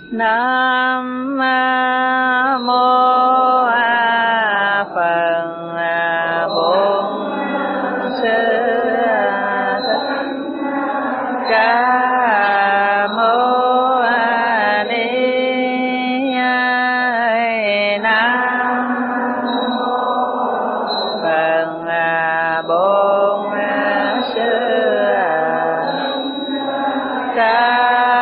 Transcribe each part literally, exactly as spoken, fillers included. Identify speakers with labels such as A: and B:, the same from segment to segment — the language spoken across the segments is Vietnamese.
A: Nam mô Phật Bổn Sư Thích Ca Mâu Ni. Nam Phật Bổn Sư Ca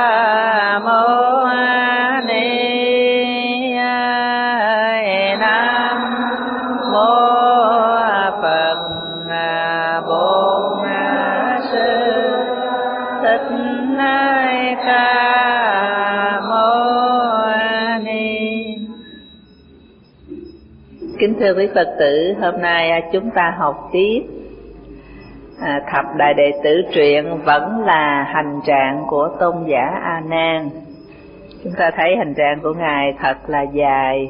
A: Kính thưa quý Phật tử, hôm nay chúng ta học tiếp à, thập đại đệ tử truyện vẫn là hành trạng của tôn giả A Nan. Chúng ta thấy hành trạng của ngài thật là dài,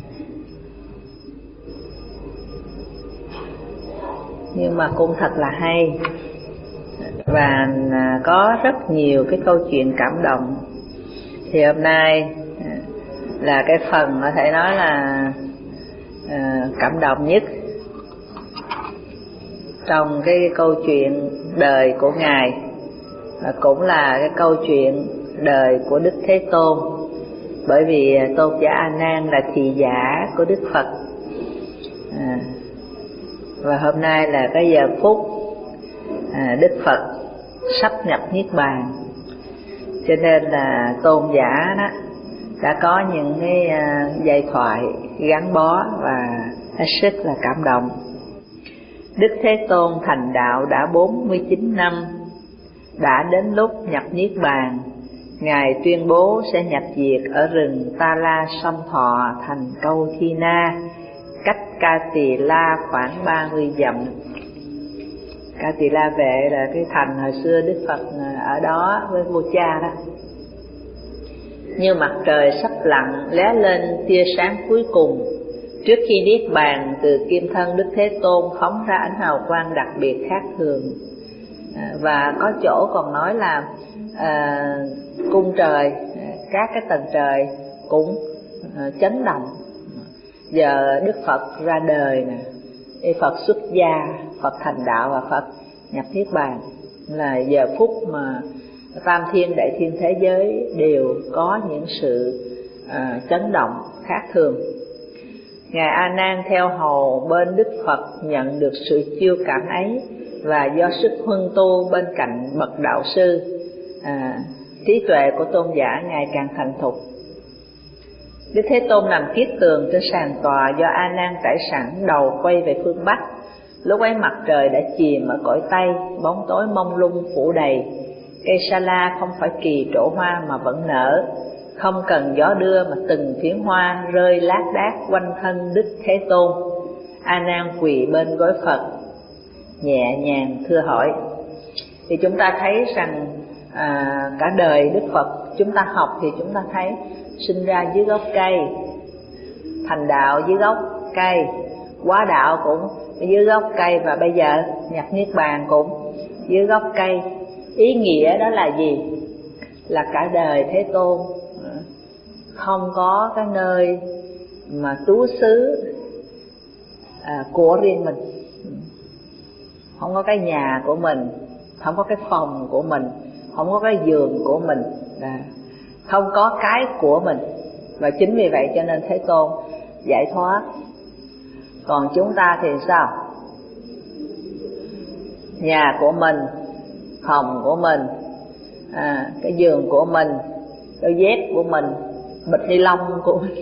A: nhưng mà cũng thật là hay, và có rất nhiều cái câu chuyện cảm động. Thì hôm nay là cái phần có thể nói là À, cảm động nhất trong cái câu chuyện đời của ngài, và cũng là cái câu chuyện đời của Đức Thế Tôn. Bởi vì tôn giả A Nan là thị giả của Đức Phật, à, và hôm nay là cái giờ phút à, Đức Phật sắp nhập niết bàn, cho nên là tôn giả đó đã có những cái uh, giai thoại gắn bó và hết sức là cảm động. Đức Thế Tôn thành đạo đã bốn mươi chín năm, đã đến lúc nhập niết bàn. Ngài tuyên bố sẽ nhập diệt ở rừng Ta La Sông Thọ thành Câu Thi Na, cách Ca Tỳ La khoảng ba mươi dặm. Ca Tỳ La Vệ là cái thành hồi xưa Đức Phật ở đó với vua cha đó. Như mặt trời sắp lặn lóe lên tia sáng cuối cùng, trước khi niết bàn, từ kim thân Đức Thế Tôn phóng ra ánh hào quang đặc biệt khác thường. À, và có chỗ còn nói là à, cung trời, các cái tầng trời cũng à, chấn động. Giờ Đức Phật ra đời nè, Phật xuất gia, Phật thành đạo và Phật nhập niết bàn, là giờ phút mà tam thiên đại thiên thế giới đều có những sự à, chấn động khác thường. Ngài A Nan theo hầu bên Đức Phật nhận được sự chiêu cảm ấy, và do sức huân tu bên cạnh bậc đạo sư, à, trí tuệ của tôn giả ngày càng thành thục. Đức Thế Tôn nằm kiết tường trên sàn tòa do A Nan trải sẵn, đầu quay về phương Bắc. Lúc ấy mặt trời đã chìm ở cõi Tây, bóng tối mông lung phủ đầy. Cây sa la không phải kỳ trổ hoa mà vẫn nở, không cần gió đưa mà từng phiến hoa rơi lác đác quanh thân Đức Thế Tôn. A Nan quỳ bên gối Phật, nhẹ nhàng thưa hỏi. Thì chúng ta thấy rằng à, cả đời Đức Phật chúng ta học thì chúng ta thấy sinh ra dưới gốc cây, thành đạo dưới gốc cây, hóa đạo cũng dưới gốc cây, và bây giờ nhập niết bàn cũng dưới gốc cây. Ý nghĩa đó là gì? Là cả đời Thế Tôn không có cái nơi mà trú xứ à, của riêng mình, không có cái nhà của mình, không có cái phòng của mình, không có cái giường của mình, à, không có cái của mình. Và chính vì vậy cho nên Thế Tôn giải thoát. Còn chúng ta thì sao? Nhà của mình, phòng của mình, à, cái giường của mình, đôi dép của mình, bịch ni lông của mình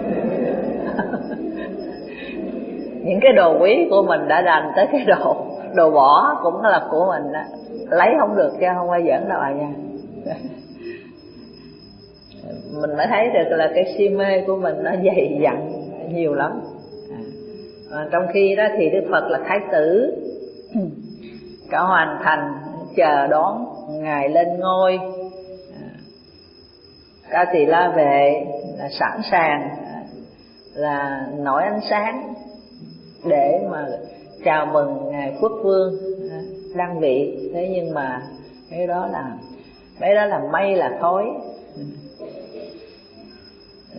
A: những cái đồ quý của mình đã đành tới cái đồ đồ bỏ cũng là của mình đó. Lấy không được chứ không ai giỡn đâu à nha. Mình mới thấy được là cái si mê của mình nó dày dặn nhiều lắm. À, trong khi đó thì Đức Phật là thái tử, cả hoàn thành chờ đón ngài lên ngôi. Ca Tỳ La Vệ là sẵn sàng là nổi ánh sáng để mà chào mừng ngài quốc vương đăng vị. Thế nhưng mà cái đó là mấy đó là mây là khói.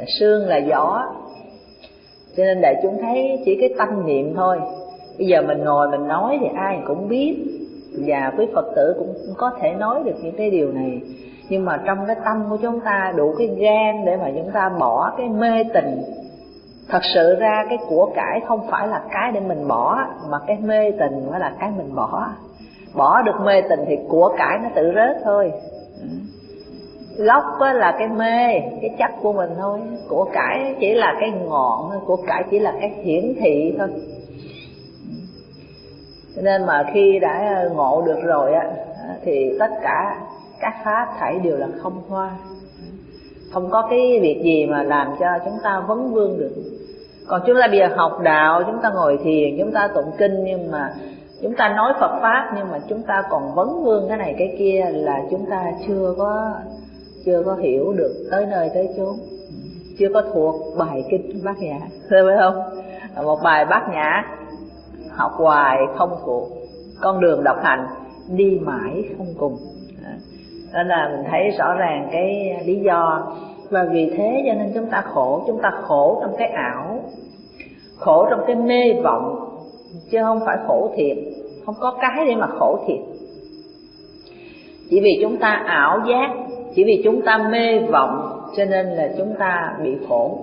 A: Sương là gió, cho nên đại chúng thấy chỉ cái tâm niệm thôi. Bây giờ mình ngồi mình nói thì ai cũng biết, và quý Phật tử cũng có thể nói được những cái điều này. Nhưng mà trong cái tâm của chúng ta đủ cái gan để mà chúng ta bỏ cái mê tình. Thật sự ra cái của cải không phải là cái để mình bỏ, mà cái mê tình mới là cái mình bỏ. Bỏ được mê tình thì của cải nó tự rớt thôi. Gốc là cái mê, cái chấp của mình thôi. Của cải chỉ là cái ngọn thôi, của cải chỉ là cái hiển thị thôi. Cho nên mà khi đã ngộ được rồi á, thì tất cả các pháp thảy đều là không hoa. Không có cái việc gì mà làm cho chúng ta vấn vương được. Còn chúng ta bây giờ học đạo, chúng ta ngồi thiền, chúng ta tụng kinh, nhưng mà chúng ta nói Phật Pháp, nhưng mà chúng ta còn vấn vương cái này cái kia, là chúng ta chưa có chưa có hiểu được tới nơi tới chốn, chưa có thuộc bài kinh Bát Nhã, phải không? Một bài Bát Nhã học hoài không thuộc, con đường độc hành đi mãi không cùng. Nên là mình thấy rõ ràng cái lý do. Và vì thế cho nên chúng ta khổ. Chúng ta khổ trong cái ảo, khổ trong cái mê vọng, chứ không phải khổ thiệt. Không có cái để mà khổ thiệt. Chỉ vì chúng ta ảo giác, chỉ vì chúng ta mê vọng, cho nên là chúng ta bị khổ.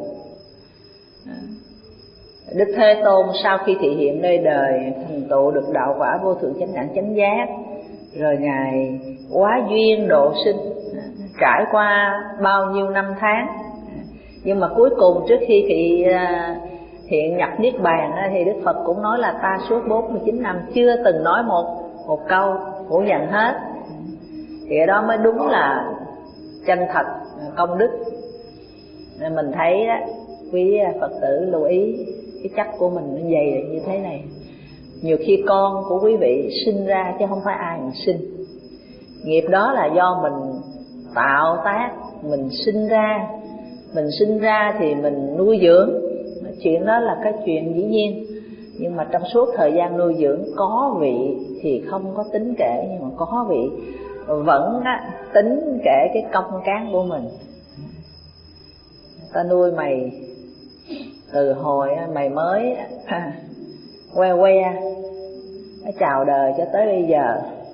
A: Đức Thế Tôn sau khi thị hiện nơi đời, thành tựu được đạo quả vô thượng chánh đẳng chánh giác, rồi Ngài quá duyên độ sinh, trải qua bao nhiêu năm tháng. Nhưng mà cuối cùng trước khi thị hiện nhập Niết Bàn thì Đức Phật cũng nói là ta suốt bốn mươi chín năm chưa từng nói một một câu phủ nhận hết. Thì cái đó mới đúng là chân thật công đức. Nên mình thấy đó, quý Phật tử lưu ý cái chất của mình nó dày như thế này. Nhiều khi con của quý vị sinh ra chứ không phải ai mà sinh. Nghiệp đó là do mình tạo tác, mình sinh ra. Mình sinh ra thì mình nuôi dưỡng, chuyện đó là cái chuyện dĩ nhiên. Nhưng mà trong suốt thời gian nuôi dưỡng, có vị thì không có tính kể, nhưng mà có vị vẫn á, tính kể cái công cán của mình. Ta nuôi mày từ hồi mày mới que que nó chào đời cho tới bây giờ,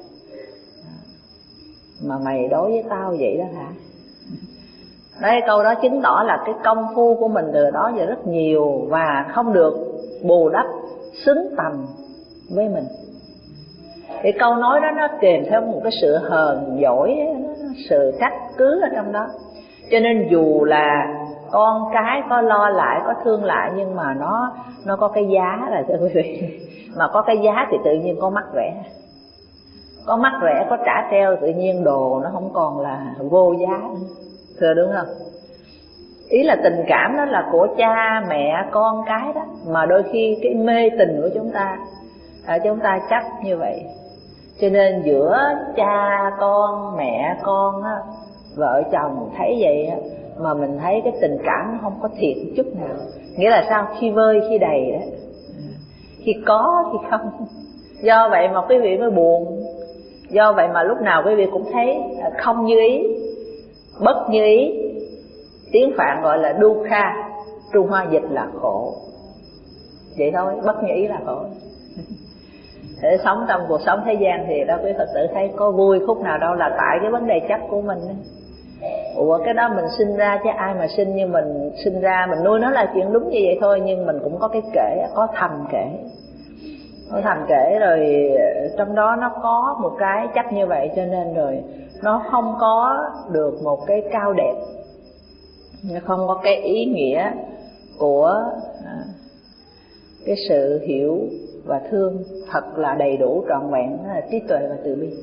A: mà mày đối với tao vậy đó hả? Đấy, câu đó chứng tỏ là cái công phu của mình từ đó giờ rất nhiều, và không được bù đắp xứng tầm với mình. Cái câu nói đó nó kèm theo một cái sự hờn dỗi, sự trách cứ ở trong đó. Cho nên dù là con cái có lo lại, có thương lại, nhưng mà nó nó có cái giá là thưa quý vị. Mà có cái giá thì tự nhiên có mắc rẻ. Có mắc rẻ, có trả treo, tự nhiên đồ nó không còn là vô giá nữa. Thưa đúng không? Ý là tình cảm đó là của cha, mẹ, con cái đó. Mà đôi khi cái mê tình của chúng ta, à, chúng ta chấp như vậy. Cho nên giữa cha, con, mẹ, con á, vợ chồng thấy vậy á, mà mình thấy cái tình cảm nó không có thiệt chút nào. Nghĩa là sao? Khi vơi, khi đầy đó. Khi có, khi không. Do vậy mà quý vị mới buồn. Do vậy mà lúc nào quý vị cũng thấy không như ý, bất như ý. Tiếng Phạn gọi là dukkha, Trung Hoa dịch là khổ. Vậy thôi, bất như ý là khổ. Để sống trong cuộc sống thế gian thì đó quý Phật tử thấy có vui khúc nào đâu, là tại cái vấn đề chấp của mình. Ủa cái đó mình sinh ra chứ ai mà sinh như mình sinh ra, mình nuôi nó là chuyện đúng như vậy thôi. Nhưng mình cũng có cái kể, có thầm kể. Có thầm kể rồi trong đó nó có một cái chấp như vậy, cho nên rồi nó không có được một cái cao đẹp, nó không có cái ý nghĩa của cái sự hiểu và thương thật là đầy đủ trọn vẹn, đó là trí tuệ và từ bi.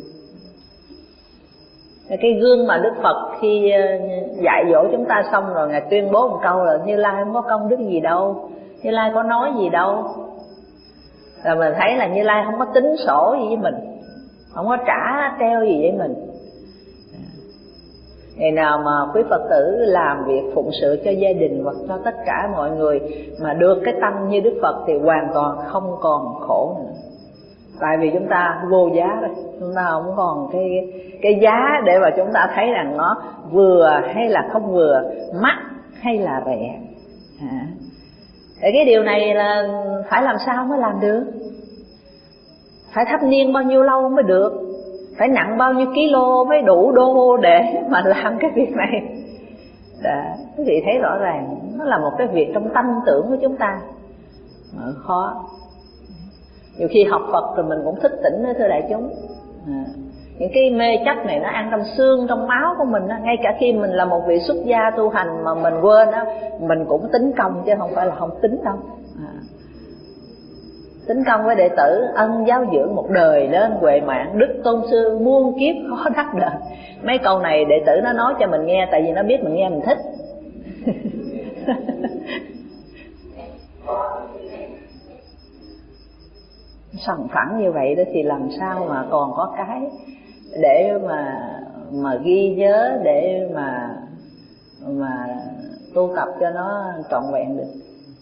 A: Cái gương mà Đức Phật khi dạy dỗ chúng ta xong rồi, Ngài tuyên bố một câu là Như Lai không có công đức gì đâu, Như Lai có nói gì đâu. Là mình thấy là Như Lai không có tính sổ gì với mình, không có trả treo gì với mình. Ngày nào mà quý Phật tử làm việc phụng sự cho gia đình hoặc cho tất cả mọi người mà được cái tâm như Đức Phật thì hoàn toàn không còn khổ nữa. Tại vì chúng ta vô giá rồi, chúng ta không còn cái cái giá để mà chúng ta thấy rằng nó vừa hay là không vừa, mắc hay là rẻ. À. Để cái điều này là phải làm sao mới làm được, phải thấp niên bao nhiêu lâu mới được, phải nặng bao nhiêu kilo mới đủ đô để mà làm cái việc này. Đã, quý vị thấy rõ ràng nó là một cái việc trong tâm tưởng của chúng ta mà khó. Nhiều khi học Phật rồi mình cũng thức tỉnh nữa thưa đại chúng. À, những cái mê chấp này nó ăn trong xương trong máu của mình đó. Ngay cả khi mình là một vị xuất gia tu hành mà mình quên đó, mình cũng tính công chứ không phải là không tính đâu. À, tính công với đệ tử, ân giáo dưỡng một đời lên huệ mạng, đức tôn sư muôn kiếp khó đắc đời. Mấy câu này đệ tử nó nói cho mình nghe, tại vì nó biết mình nghe mình thích. Sòng phẳng như vậy đó thì làm sao mà còn có cái để mà mà ghi nhớ, để mà mà tu tập cho nó trọn vẹn được.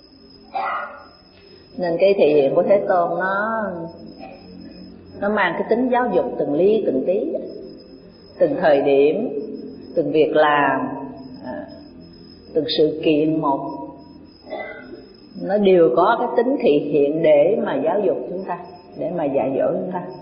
A: Nên cái thể hiện của Thế Tôn nó nó mang cái tính giáo dục từng ly từng tí, từng thời điểm, từng việc làm, từng sự kiện một, nó đều có cái tính thị hiện để mà giáo dục chúng ta, để mà dạy dỗ chúng ta.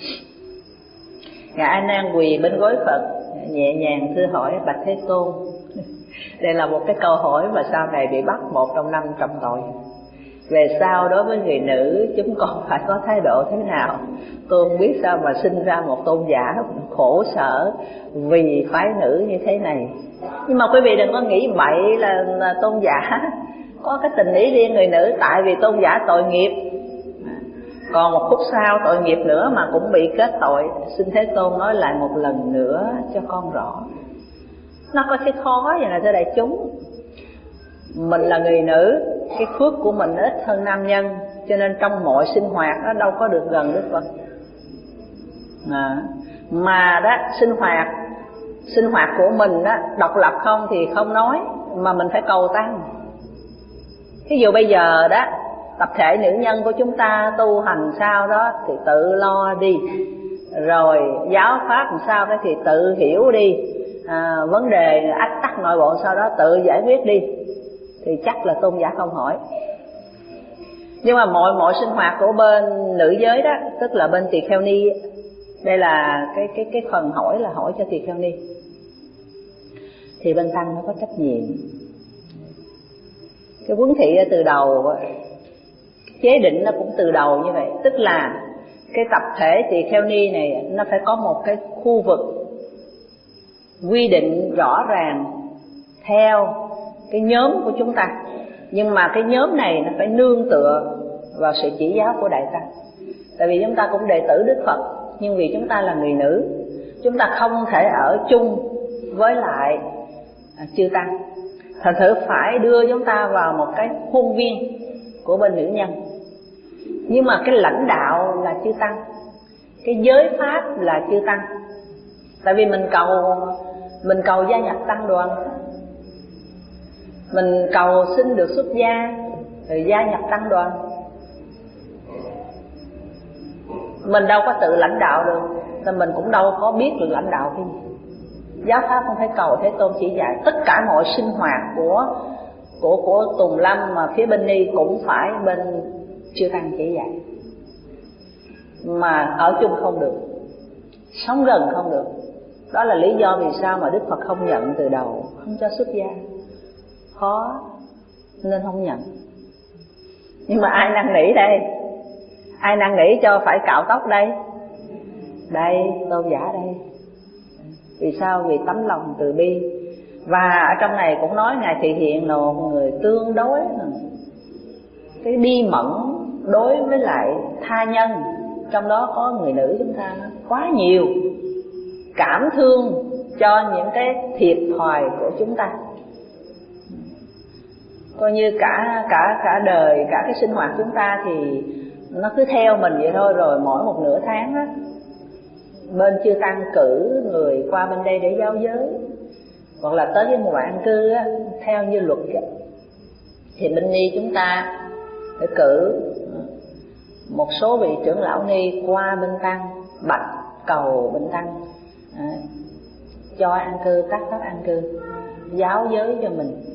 A: Ngài A Nan quỳ bên gối Phật, nhẹ nhàng thưa hỏi bạch Thế Tôn. Đây là một cái câu hỏi mà sau này bị bắt một trong năm trọng tội. Về sau đối với người nữ chúng con phải có thái độ thế nào? Tôi không biết sao mà sinh ra một tôn giả khổ sở vì phái nữ như thế này. Nhưng mà quý vị đừng có nghĩ bậy là, là tôn giả có cái tình ý riêng người nữ, tại vì tôn giả tội nghiệp. Còn một phút sau tội nghiệp nữa mà cũng bị kết tội. Xin Thế Tôn nói lại một lần nữa cho con rõ. Nó có cái khó vậy này thưa đại chúng. Mình là người nữ, cái phước của mình ít hơn nam nhân, cho nên trong mọi sinh hoạt nó đâu có được gần Đức Phật. À, mà đó sinh hoạt sinh hoạt của mình đó độc lập không thì không nói, mà mình phải cầu tăng. Ví dụ bây giờ đó tập thể nữ nhân của chúng ta tu hành sao đó thì tự lo đi, rồi giáo pháp làm sao đó thì tự hiểu đi, à, vấn đề ách tắc nội bộ sau đó tự giải quyết đi, thì chắc là tôn giả không hỏi. Nhưng mà mọi mọi sinh hoạt của bên nữ giới đó, tức là bên tỳ kheo ni, đây là cái cái cái phần hỏi là hỏi cho tỳ kheo ni, thì bên tăng nó có trách nhiệm. Cái huấn thị từ đầu, chế định nó cũng từ đầu như vậy, tức là cái tập thể tỳ kheo ni này nó phải có một cái khu vực quy định rõ ràng theo cái nhóm của chúng ta. Nhưng mà cái nhóm này nó phải nương tựa vào sự chỉ giáo của Đại Tăng. Tại vì chúng ta cũng đệ tử Đức Phật, nhưng vì chúng ta là người nữ, chúng ta không thể ở chung với lại chư Tăng. Thành thử phải đưa chúng ta vào một cái khuôn viên của bên nữ nhân. Nhưng mà cái lãnh đạo là chư Tăng, cái giới pháp là chư Tăng. Tại vì mình cầu mình cầu gia nhập tăng đoàn, mình cầu xin được xuất gia rồi gia nhập tăng đoàn. Mình đâu có tự lãnh đạo được, nên mình cũng đâu có biết được lãnh đạo cái gì. Giáo pháp không phải cầu Thế Tôn chỉ dạy, tất cả mọi sinh hoạt của của của Tùng Lâm mà phía bên Ni cũng phải bên chư Tăng chỉ dạy. Mà ở chung không được, sống gần không được. Đó là lý do vì sao mà Đức Phật không nhận từ đầu, không cho xuất gia. Khó nên không nhận. Nhưng mà ai năn nỉ đây? Ai năn nỉ cho phải cạo tóc đây? Đây, tôn giả đây. Vì sao? Vì tấm lòng từ bi. Và ở trong này cũng nói Ngài thị hiện là một người tương đối, cái bi mẫn đối với lại tha nhân. Trong đó có người nữ chúng ta quá nhiều, cảm thương cho những cái thiệt thòi của chúng ta. Coi như cả cả cả đời, cả cái sinh hoạt chúng ta thì nó cứ theo mình vậy thôi. Rồi mỗi một nửa tháng á, bên chư Tăng cử người qua bên đây để giáo giới, hoặc là tới với một bạn an cư á, theo như luật á, thì bên Ni chúng ta phải cử một số vị trưởng lão Ni qua bên Tăng, bạch cầu bên Tăng à, cho an cư, tác pháp an cư, giáo giới cho mình.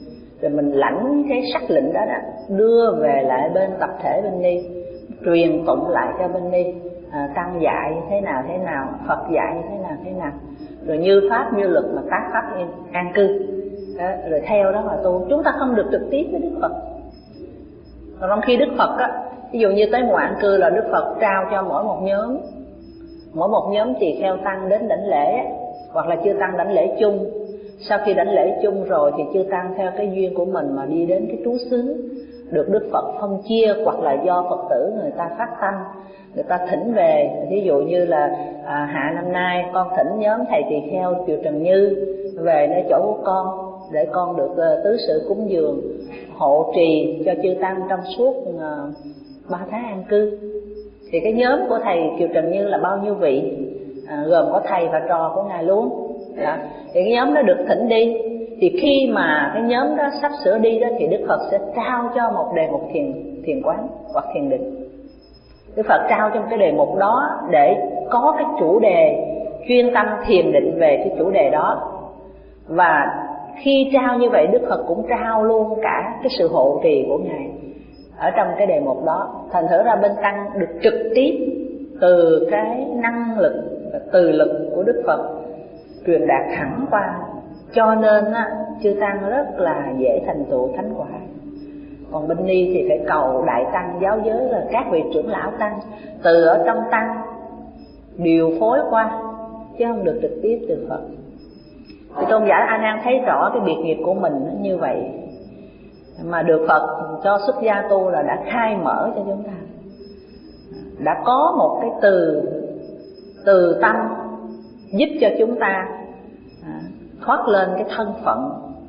A: rồi mình lãnh cái sắc lệnh đó đó, đưa về lại bên tập thể bên Ni, truyền tụng lại cho bên Ni. À, tăng dạy như thế nào thế nào, Phật dạy như thế nào thế nào, rồi như pháp như luật mà tác pháp yên an cư đó, rồi theo đó mà tu. Chúng ta không được trực tiếp với Đức Phật. Còn trong khi Đức Phật á, ví dụ như tới mùa an cư là Đức Phật trao cho mỗi một nhóm, mỗi một nhóm tỳ kheo tăng đến đảnh lễ, hoặc là chư tăng đảnh lễ chung. Sau khi đảnh lễ chung rồi thì chư tăng theo cái duyên của mình mà đi đến cái trú xứ, được Đức Phật phân chia, hoặc là do Phật tử người ta phát tâm, người ta thỉnh về. Ví dụ như là à, hạ năm nay con thỉnh nhóm thầy tỳ kheo Chùa Trần Như về nơi chỗ của con, để con được uh, tứ sự cúng dường hộ trì cho chư tăng trong suốt uh, ba tháng an cư. Thì cái nhóm của thầy Kiều Trần Như là bao nhiêu vị, à, gồm có thầy và trò của ngài luôn đó. Thì cái nhóm đó được thỉnh đi, thì khi mà cái nhóm đó sắp sửa đi đó thì Đức Phật sẽ trao cho một đề mục thiền thiền quán hoặc thiền định. Đức Phật trao cho một cái đề mục đó để có cái chủ đề chuyên tâm thiền định về cái chủ đề đó. Và khi trao như vậy, Đức Phật cũng trao luôn cả cái sự hộ trì của ngài ở trong cái đề mục đó. Thành thử ra bên tăng được trực tiếp từ cái năng lực và từ lực của Đức Phật truyền đạt thẳng qua, cho nên á, chư tăng rất là dễ thành tựu thánh quả. Còn bên Ni thì phải cầu đại tăng giáo giới, là các vị trưởng lão tăng từ ở trong tăng điều phối qua, chứ không được trực tiếp từ Phật. Thì tôn giả A Nan thấy rõ cái biệt nghiệp của mình như vậy, mà được Phật cho xuất gia tu là đã khai mở cho chúng ta, đã có một cái từ từ tâm giúp cho chúng ta thoát lên cái thân phận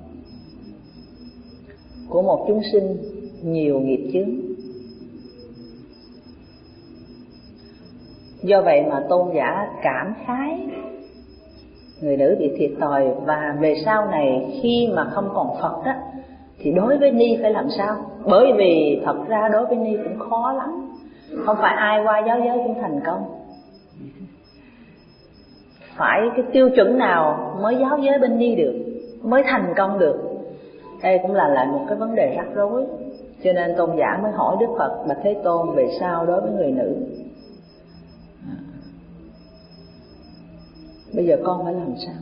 A: của một chúng sinh nhiều nghiệp chướng. Do vậy mà tôn giả cảm khái người nữ bị thiệt thòi, và về sau này khi mà không còn Phật đó, thì đối với Ni phải làm sao? Bởi vì thật ra đối với Ni cũng khó lắm, không phải ai qua giáo giới cũng thành công. Phải cái tiêu chuẩn nào mới giáo giới bên Ni được, mới thành công được? Đây cũng là lại một cái vấn đề rắc rối. Cho nên tôn giả mới hỏi Đức Phật: Bạch Thế Tôn, về sau đối với người nữ, bây giờ con phải làm sao?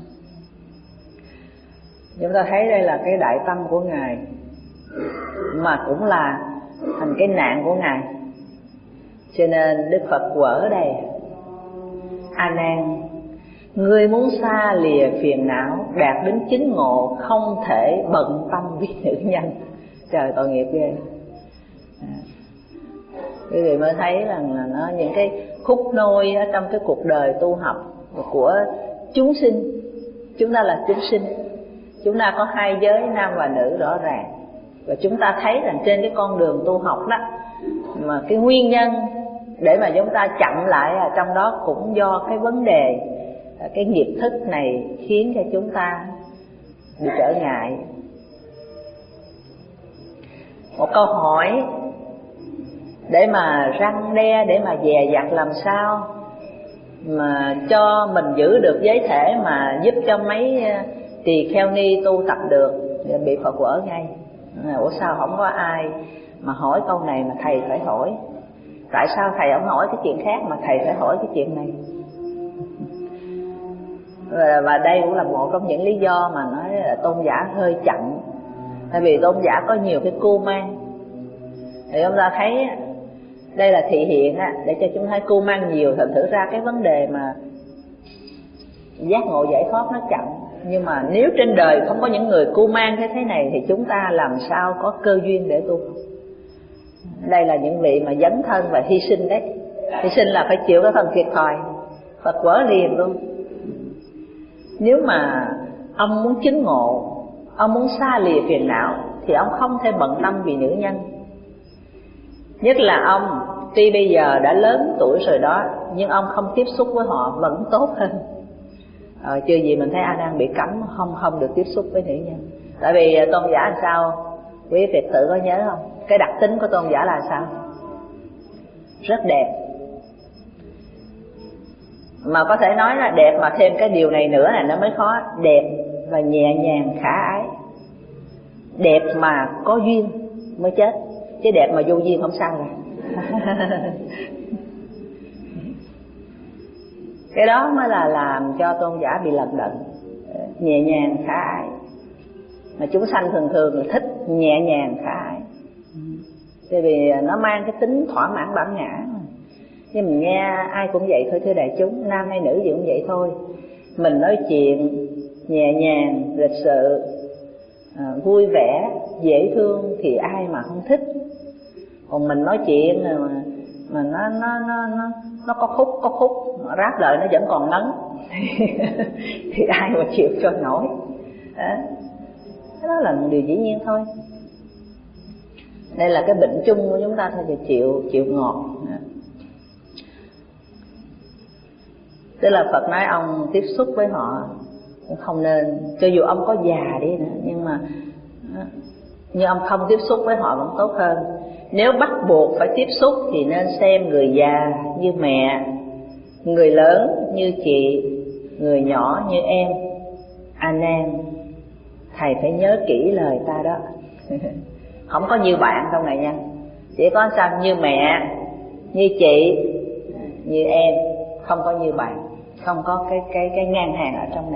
A: Chúng ta thấy đây là cái đại tâm của ngài, mà cũng là thành cái nạn của ngài. Cho nên Đức Phật quở đây: A Nan, ngươi muốn xa lìa phiền não, đạt đến chính ngộ, không thể bận tâm với nữ nhân. Trời, tội nghiệp ghê. À, quý vị mới thấy rằng là nó những cái khúc nôi ở trong cái cuộc đời tu học của chúng sinh. Chúng ta là chúng sinh, chúng ta có hai giới nam và nữ rõ ràng, và chúng ta thấy rằng trên cái con đường tu học đó, mà cái nguyên nhân để mà chúng ta chậm lại trong đó cũng do cái vấn đề, cái nghiệp thức này khiến cho chúng ta bị trở ngại. Một câu hỏi để mà răn đe, để mà dè dặt làm sao mà cho mình giữ được giới thể, mà giúp cho mấy tỳ kheo ni tu tập được, bị Phật quở ngay. Ủa sao không có ai mà hỏi câu này mà thầy phải hỏi? Tại sao thầy không hỏi cái chuyện khác mà thầy phải hỏi cái chuyện này? Và đây cũng là một trong những lý do mà nói là tôn giả hơi chậm. Tại vì tôn giả có nhiều cái cưu mang. Thì chúng ta thấy đây là thị hiện á, để cho chúng ta cưu mang nhiều. Thật thử ra cái vấn đề mà giác ngộ giải thoát nó chậm. Nhưng mà nếu trên đời không có những người cưu mang thế thế này, thì chúng ta làm sao có cơ duyên để tu? Đây là những vị mà dấn thân và hy sinh đấy. Hy sinh là phải chịu cái phần thiệt thòi, Phật quở liền luôn. Nếu mà ông muốn chứng ngộ, ông muốn xa lìa phiền não, thì ông không thể bận tâm vì nữ nhân. Nhất là ông tuy bây giờ đã lớn tuổi rồi đó, nhưng ông không tiếp xúc với họ vẫn tốt hơn. Ờ, chưa gì mình thấy A Nan bị cấm không không được tiếp xúc với nữ nhân. Tại vì tôn giả làm sao? Quý Phật tử có nhớ không? Cái đặc tính của tôn giả là sao? Rất đẹp. Mà có thể nói là đẹp mà thêm cái điều này nữa này nó mới khó. Đẹp và nhẹ nhàng khả ái. đẹp mà có duyên mới chết, chứ đẹp mà vô duyên không sao rồi. Cái đó mới là làm cho tôn giả bị lận đận. Nhẹ nhàng khả ái, mà chúng sanh thường thường là thích nhẹ nhàng khả ái, tại vì nó mang cái tính thỏa mãn bản ngã. Nhưng mình nghe ai cũng vậy thôi thưa đại chúng, nam hay nữ gì cũng vậy thôi. Mình nói chuyện nhẹ nhàng, lịch sự, à, vui vẻ, dễ thương thì ai mà không thích. Còn mình nói chuyện mà, mà nó, nó, nó, nó, nó có khúc, có khúc, ráp lời nó vẫn còn ngấn thì ai mà chịu cho nổi. Đó, đó là một điều dĩ nhiên thôi. Đây là cái bệnh chung của chúng ta thôi, thì chịu, chịu ngọt. Tức là Phật nói ông tiếp xúc với họ cũng không nên, cho dù ông có già đi nữa, nhưng mà nhưng ông không tiếp xúc với họ vẫn tốt hơn. Nếu bắt buộc phải tiếp xúc thì nên xem người già như mẹ, người lớn như chị, người nhỏ như em. A Nan, thầy phải nhớ kỹ lời ta đó. Không có như bạn trong này nha, chỉ có sao như mẹ, như chị, như em, không có như bạn, không có cái cái cái ngang hàng ở trong này.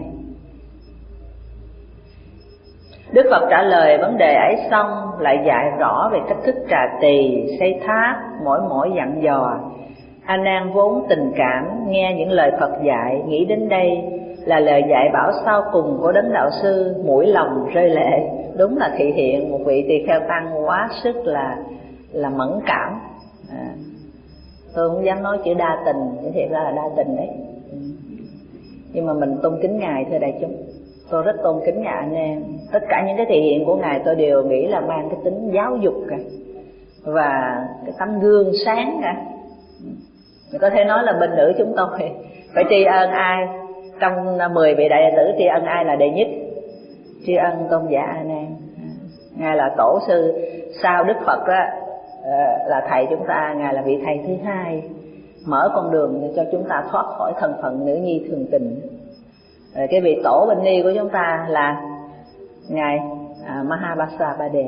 A: Đức Phật trả lời vấn đề ấy xong lại dạy rõ về cách thức trà tỳ, xây tháp, mỗi mỗi dặn dò. A Nan vốn tình cảm nghe những lời Phật dạy, nghĩ đến đây là lời dạy bảo sau cùng của Đấng Đạo Sư, mũi lòng rơi lệ. Đúng là thị hiện một vị tỳ kheo tăng quá sức là là mẫn cảm. À, tôi không dám nói chữ đa tình, chứ thiệt ra là đa tình đấy. Nhưng mà mình tôn kính Ngài thưa đại chúng, tôi rất tôn kính Ngài anh em. Tất cả những cái thể hiện của Ngài tôi đều nghĩ là mang cái tính giáo dục cả, và cái tấm gương sáng cả. Mình có thể nói là bên nữ chúng tôi phải tri ân ai? Trong mười vị đại đệ tử tri ân ai là đệ nhất? Tri ân tôn giả A Nan. Ngài là tổ sư sau Đức Phật đó, là thầy chúng ta. Ngài là vị thầy thứ hai, mở con đường để cho chúng ta thoát khỏi thân phận nữ nhi thường tình. Rồi cái vị tổ bên ni của chúng ta là Ngài à, Mahabasabade.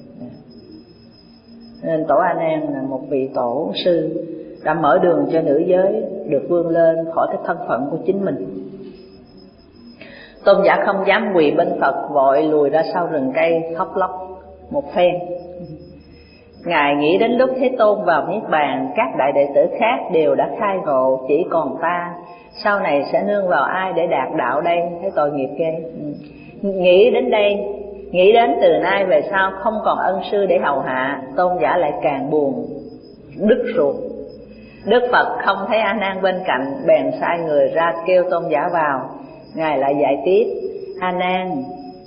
A: Nên tổ A Nan là một vị tổ sư đã mở đường cho nữ giới được vươn lên khỏi cái thân phận của chính mình. Tôn giả không dám quỳ bên Phật, vội lùi ra sau rừng cây khóc lóc một phen. Ngài nghĩ đến lúc Thế Tôn vào Niết Bàn, các đại đệ tử khác đều đã khai ngộ, chỉ còn ta, sau này sẽ nương vào ai để đạt đạo đây? Thấy tội nghiệp ghê. Nghĩ đến đây, nghĩ đến từ nay về sau không còn ân sư để hầu hạ, tôn giả lại càng buồn đứt ruột. Đức Phật không thấy A Nan bên cạnh, bèn sai người ra kêu tôn giả vào. Ngài lại dạy tiếp: A Nan,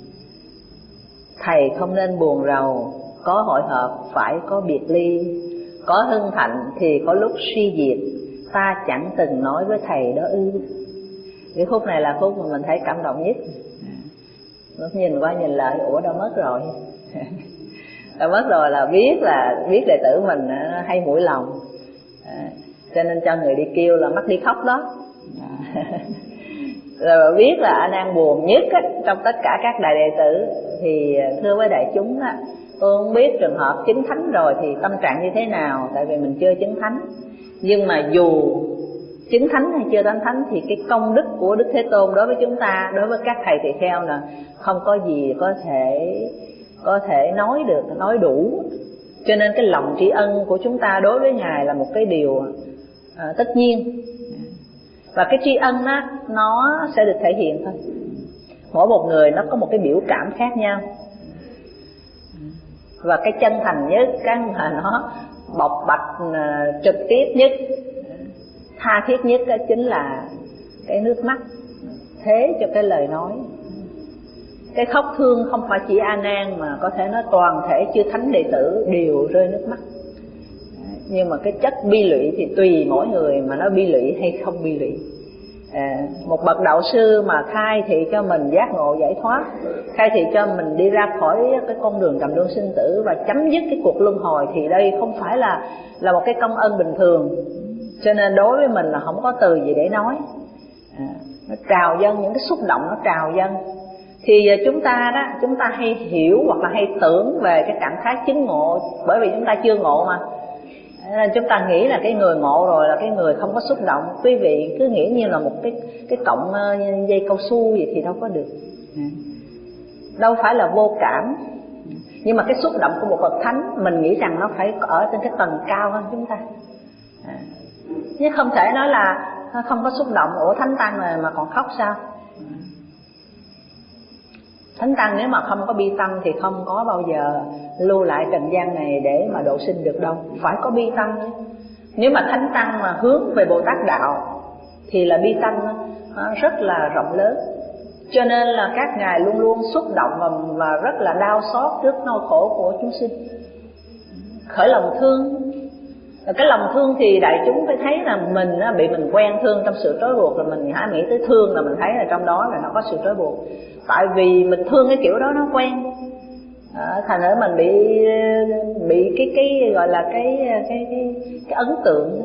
A: thầy không nên buồn rầu, có hội hợp phải có biệt ly, có hưng thạnh thì có lúc suy diệt, ta chẳng từng nói với thầy đó ư? Cái khúc này là khúc mà mình thấy cảm động nhất. Lúc nhìn qua nhìn lại, ủa đâu mất rồi? Đâu mất rồi là biết là biết đệ tử mình hay mũi lòng, à, cho nên cho người đi kêu là mắc đi khóc đó. Rồi biết là A Nan buồn nhất á, trong tất cả các đại đệ tử. Thì thưa với đại chúng á, tôi không biết trường hợp chứng thánh rồi thì tâm trạng như thế nào, tại vì mình chưa chứng thánh. Nhưng mà dù chứng thánh hay chưa chứng thánh thì cái công đức của Đức Thế Tôn đối với chúng ta, đối với các thầy tỳ kheo là không có gì có thể có thể nói được, nói đủ. Cho nên cái lòng tri ân của chúng ta đối với Ngài là một cái điều à, tất nhiên. Và cái tri ân đó, nó sẽ được thể hiện thôi. Mỗi một người nó có một cái biểu cảm khác nhau. Và cái chân thành nhất, cái mà nó bộc bạch uh, trực tiếp nhất, tha thiết nhất đó chính là cái nước mắt thế cho cái lời nói. Cái khóc thương không phải chỉ A Nan, mà có thể nói toàn thể chư thánh đệ tử đều rơi nước mắt. Nhưng mà cái chất bi lụy thì tùy mỗi người mà nó bi lụy hay không bi lụy. À, một bậc đạo sư mà khai thị cho mình giác ngộ giải thoát, khai thị cho mình đi ra khỏi cái con đường trầm luân sinh tử và chấm dứt cái cuộc luân hồi, thì đây không phải là là một cái công ân bình thường. Cho nên đối với mình là không có từ gì để nói. À, nó trào dâng, những cái xúc động nó trào dâng. Thì chúng ta đó, chúng ta hay hiểu hoặc là hay tưởng về cái trạng thái chứng ngộ, bởi vì chúng ta chưa ngộ mà, nên chúng ta nghĩ là cái người ngộ rồi là cái người không có xúc động. Quý vị cứ nghĩ như là một cái cái cọng dây cao su vậy thì đâu có được, đâu phải là vô cảm. Nhưng mà cái xúc động của một bậc thánh mình nghĩ rằng nó phải ở trên cái tầng cao hơn chúng ta, chứ không thể nói là không có xúc động. Ủa thánh tăng mà, mà còn khóc sao? Thánh tăng nếu mà không có bi tâm thì không có bao giờ lưu lại trần gian này để mà độ sinh được đâu. Phải có bi tâm chứ. Nếu mà thánh tăng mà hướng về Bồ Tát đạo thì là bi tâm rất là rộng lớn. Cho nên là các ngài luôn luôn xúc động và, và rất là đau xót trước nỗi khổ của chúng sinh, khởi lòng thương. Cái lòng thương thì đại chúng phải thấy là mình bị mình quen thương trong sự trói buộc, là mình hãy nghĩ tới thương là mình thấy là trong đó là nó có sự trói buộc. Tại vì mình thương cái kiểu đó nó quen, à, thành ra mình bị bị cái cái gọi là cái cái cái, cái ấn tượng.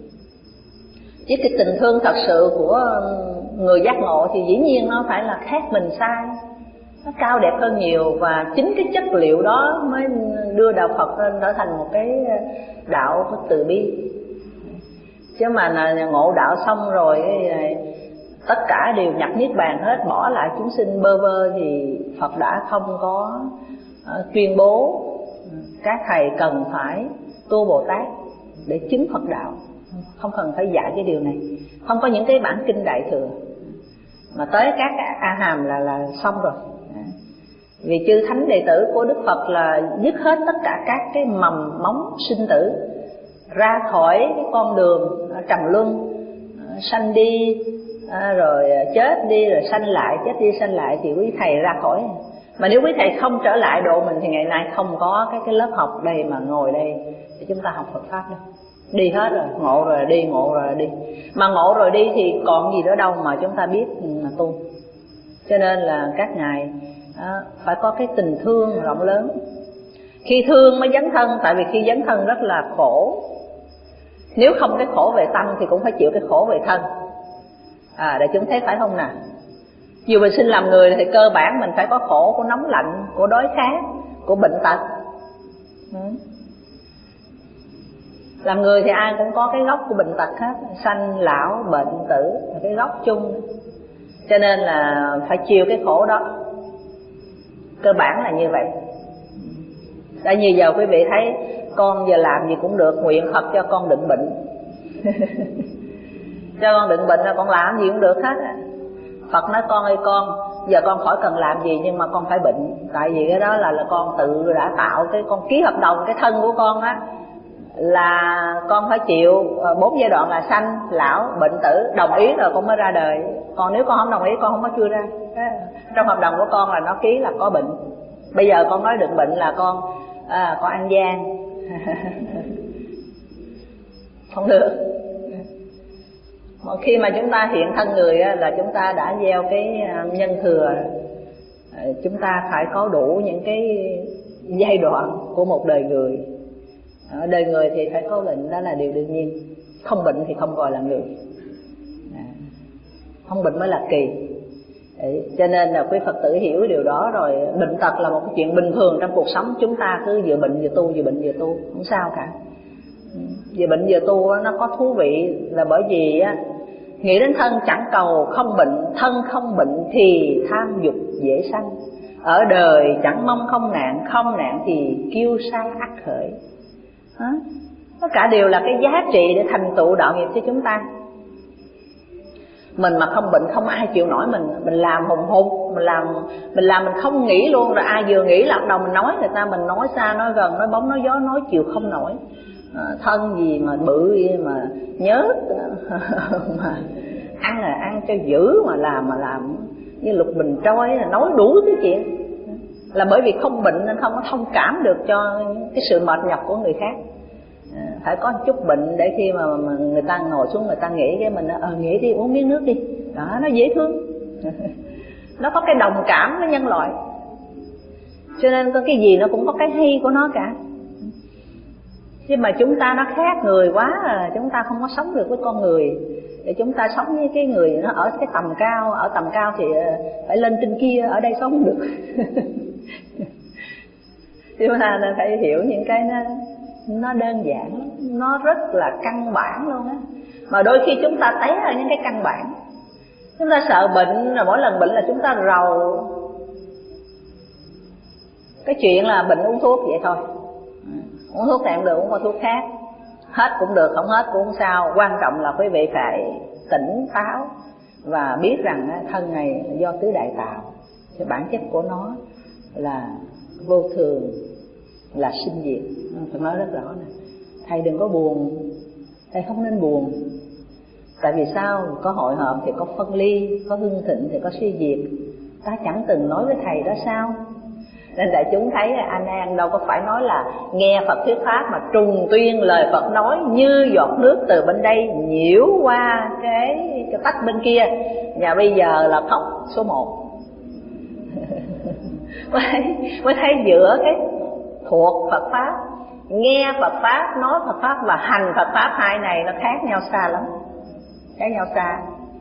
A: Chứ cái tình thương thật sự của người giác ngộ thì dĩ nhiên nó phải là khác mình sai, nó cao đẹp hơn nhiều. Và chính cái chất liệu đó mới đưa đạo Phật lên trở thành một cái đạo của từ bi. Chứ mà là ngộ đạo xong rồi tất cả đều nhập niết bàn hết, bỏ lại chúng sinh bơ vơ, thì Phật đã không có uh, tuyên bố các thầy cần phải tu Bồ Tát để chứng Phật đạo. Không cần phải dạy cái điều này. Không có những cái bản kinh đại thừa, mà tới các A Hàm là là xong rồi. Vì chư thánh đệ tử của Đức Phật là dứt hết tất cả các cái mầm móng sinh tử, ra khỏi cái con đường trầm luân, sanh đi à, rồi chết đi rồi sanh lại, chết đi sanh lại, thì quý thầy ra khỏi. Mà nếu quý thầy không trở lại độ mình thì ngày nay không có cái cái lớp học đây mà ngồi đây để chúng ta học Phật pháp đâu. Đi hết rồi, ngộ rồi đi, ngộ rồi đi. Mà ngộ rồi đi thì còn gì nữa đâu mà chúng ta biết mà tu. Cho nên là các ngài à, phải có cái tình thương rộng lớn. Khi thương mới dấn thân, tại vì khi dấn thân rất là khổ. Nếu không cái khổ về tâm thì cũng phải chịu cái khổ về thân. À, để chúng thấy phải không nào? Dù mình sinh làm người thì cơ bản mình phải có khổ của nóng lạnh, của đói khát, của bệnh tật. ừ. Làm người thì ai cũng có cái gốc của bệnh tật hết, sanh lão bệnh tử là cái gốc chung. Cho nên là phải chịu cái khổ đó. Cơ bản là như vậy. Đã như giờ quý vị thấy con giờ làm gì cũng được, nguyện Phật cho con đừng bệnh. Cho con đừng bệnh là con làm gì cũng được hết. Phật nói con ơi con, giờ con khỏi cần làm gì nhưng mà con phải bệnh. Tại vì cái đó là, là con tự đã tạo, cái con ký hợp đồng cái thân của con á, là con phải chịu bốn giai đoạn là sanh, lão, bệnh, tử. Đồng ý rồi con mới ra đời. Còn nếu con không đồng ý con không có chưa ra. Trong hợp đồng của con là nó ký là có bệnh. Bây giờ con nói đừng bệnh là con à, con ăn gian. Không được. Một khi mà chúng ta hiện thân người là chúng ta đã gieo cái nhân thừa. Chúng ta phải có đủ những cái giai đoạn của một đời người. Ở đời người thì phải có bệnh, đó là điều đương nhiên. Không bệnh thì không gọi là người. Không bệnh mới là kỳ. Đấy, cho nên là quý Phật tử hiểu điều đó rồi. Bệnh tật là một cái chuyện bình thường trong cuộc sống. Chúng ta cứ vừa bệnh vừa tu, vừa bệnh vừa tu, không sao cả. Vừa bệnh vừa tu nó có thú vị là bởi vì á, nghĩ đến thân chẳng cầu không bệnh, thân không bệnh thì tham dục dễ sanh. Ở đời chẳng mong không nạn, không nạn thì kiêu sa ắt khởi. Hả? Tất cả đều là cái giá trị để thành tựu đạo nghiệp cho chúng ta. Mình mà không bệnh không ai chịu nổi mình. Mình làm hùng hục, mình làm mình làm mình không nghĩ luôn. Rồi ai vừa nghĩ là bắt đầu mình nói người ta, mình nói xa nói gần, nói bóng nói gió, nói chịu không nổi. À, thân gì mà bự mà nhớ mà ăn là ăn cho dữ, mà làm mà làm như lục bình trôi, là nói đủ thứ chuyện. Là bởi vì không bệnh nên không có thông cảm được cho cái sự mệt nhọc của người khác. À, phải có một chút bệnh để khi mà, mà người ta ngồi xuống người ta nghĩ cái mình ờ nghĩ đi, uống miếng nước đi, đó nó dễ thương. Nó có cái đồng cảm với nhân loại, cho nên có cái gì nó cũng có cái hay của nó cả. Chứ mà chúng ta nó khác người quá à, chúng ta không có sống được với con người. Để chúng ta sống với cái người nó ở cái tầm cao, ở tầm cao thì phải lên trên kia, ở đây sống không được. Chúng ta nên phải hiểu những cái nó, nó đơn giản, nó rất là căn bản luôn á. Mà đôi khi chúng ta té ở những cái căn bản. Chúng ta sợ bệnh, rồi mỗi lần bệnh là chúng ta rầu. Cái chuyện là bệnh uống thuốc vậy thôi. Uống thuốc này cũng được, uống qua thuốc khác. Hết cũng được, không hết cũng không sao. Quan trọng là quý vị phải tỉnh táo và biết rằng thân này là do tứ đại tạo. Cái bản chất của nó là vô thường, là sinh diệt. Tôi nói rất rõ nè. Thầy đừng có buồn, thầy không nên buồn. Tại vì sao? Có hội họp thì có phân ly, có hưng thịnh thì có suy diệt. Ta chẳng từng nói với thầy đó sao? Nên đại chúng thấy A Nan đâu có phải nói là nghe Phật thuyết pháp mà trùng tuyên lời Phật nói như giọt nước từ bên đây nhiễu qua cái, cái tách bên kia. Và bây giờ là thóc số một. Mới thấy giữa cái thuộc Phật pháp, nghe Phật pháp, nói Phật pháp và hành Phật pháp, hai này nó khác nhau xa lắm. Khác nhau xa.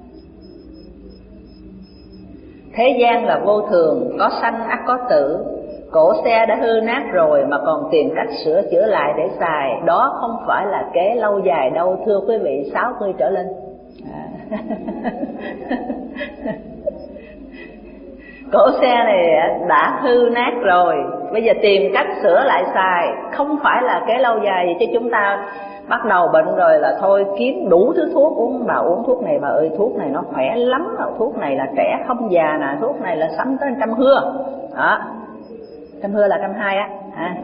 A: Thế gian là vô thường, có sanh ắt có tử. Cổ xe đã hư nát rồi mà còn tìm cách sửa chữa lại để xài. Đó không phải là kế lâu dài đâu, thưa quý vị, sáu mươi trở lên à. Cổ xe này đã hư nát rồi, bây giờ tìm cách sửa lại xài. Không phải là kế lâu dài gì, chứ chúng ta bắt đầu bệnh rồi là thôi kiếm đủ thứ thuốc uống. Bà uống thuốc này bà ơi, thuốc này nó khỏe lắm, thuốc này là trẻ không già nè, thuốc này là sắm tới trăm hưa đó. Trăm hưa là trăm hai á à.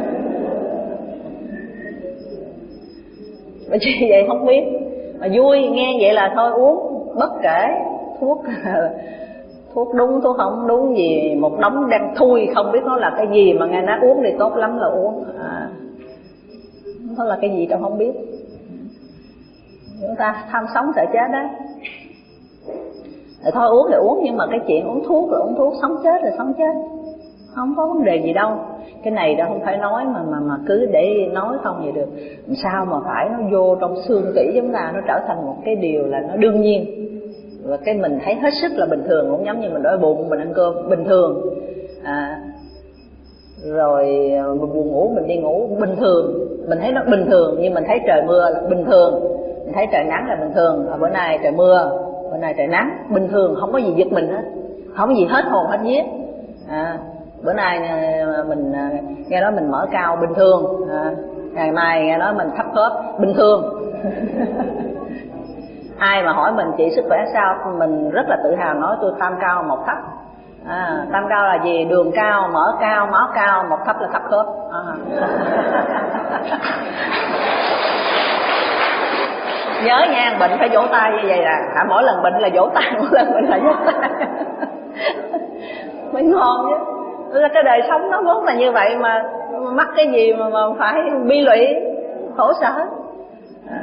A: Bởi vì vậy không biết, mà vui nghe vậy là thôi uống, bất kể thuốc thuốc đúng thuốc không đúng gì, một đống đang thui không biết nó là cái gì mà nghe nó uống thì tốt lắm là uống à. Nó là cái gì đâu không biết. Chúng ta tham sống sợ chết đó thì thôi uống thì uống, nhưng mà cái chuyện uống thuốc là uống thuốc, sống chết là sống chết, không có vấn đề gì đâu. Cái này đó không phải nói mà mà mà cứ để nói không vậy được. Sao mà phải nó vô trong xương tủy chúng ta, nó trở thành một cái điều là nó đương nhiên. Và cái mình thấy hết sức là bình thường, cũng giống như mình đói bụng mình ăn cơm bình thường à. Rồi buồn ngủ mình đi ngủ bình thường, mình thấy nó bình thường. Nhưng mình thấy trời mưa là bình thường, mình thấy trời nắng là bình thường. À, bữa nay trời mưa, bữa nay trời nắng, bình thường, không có gì giật mình hết, không có gì hết hồn hết vía à. Bữa nay mình nghe nói mình mở cao bình thường à. Ngày mai nghe nói mình thấp khớp bình thường. Ai mà hỏi mình chị sức khỏe sao, mình rất là tự hào nói tôi tam cao một thấp à. Tam cao là gì? Đường cao, mỡ cao, máu cao, một thấp là thấp khớp à. Nhớ nha, bệnh phải vỗ tay như vậy là à, mỗi lần bệnh là vỗ tay, mỗi lần bệnh là vỗ tay. Mới ngon chứ. Cái đời sống nó vốn là như vậy mà, mắc cái gì mà, mà phải bi lụy khổ sở à.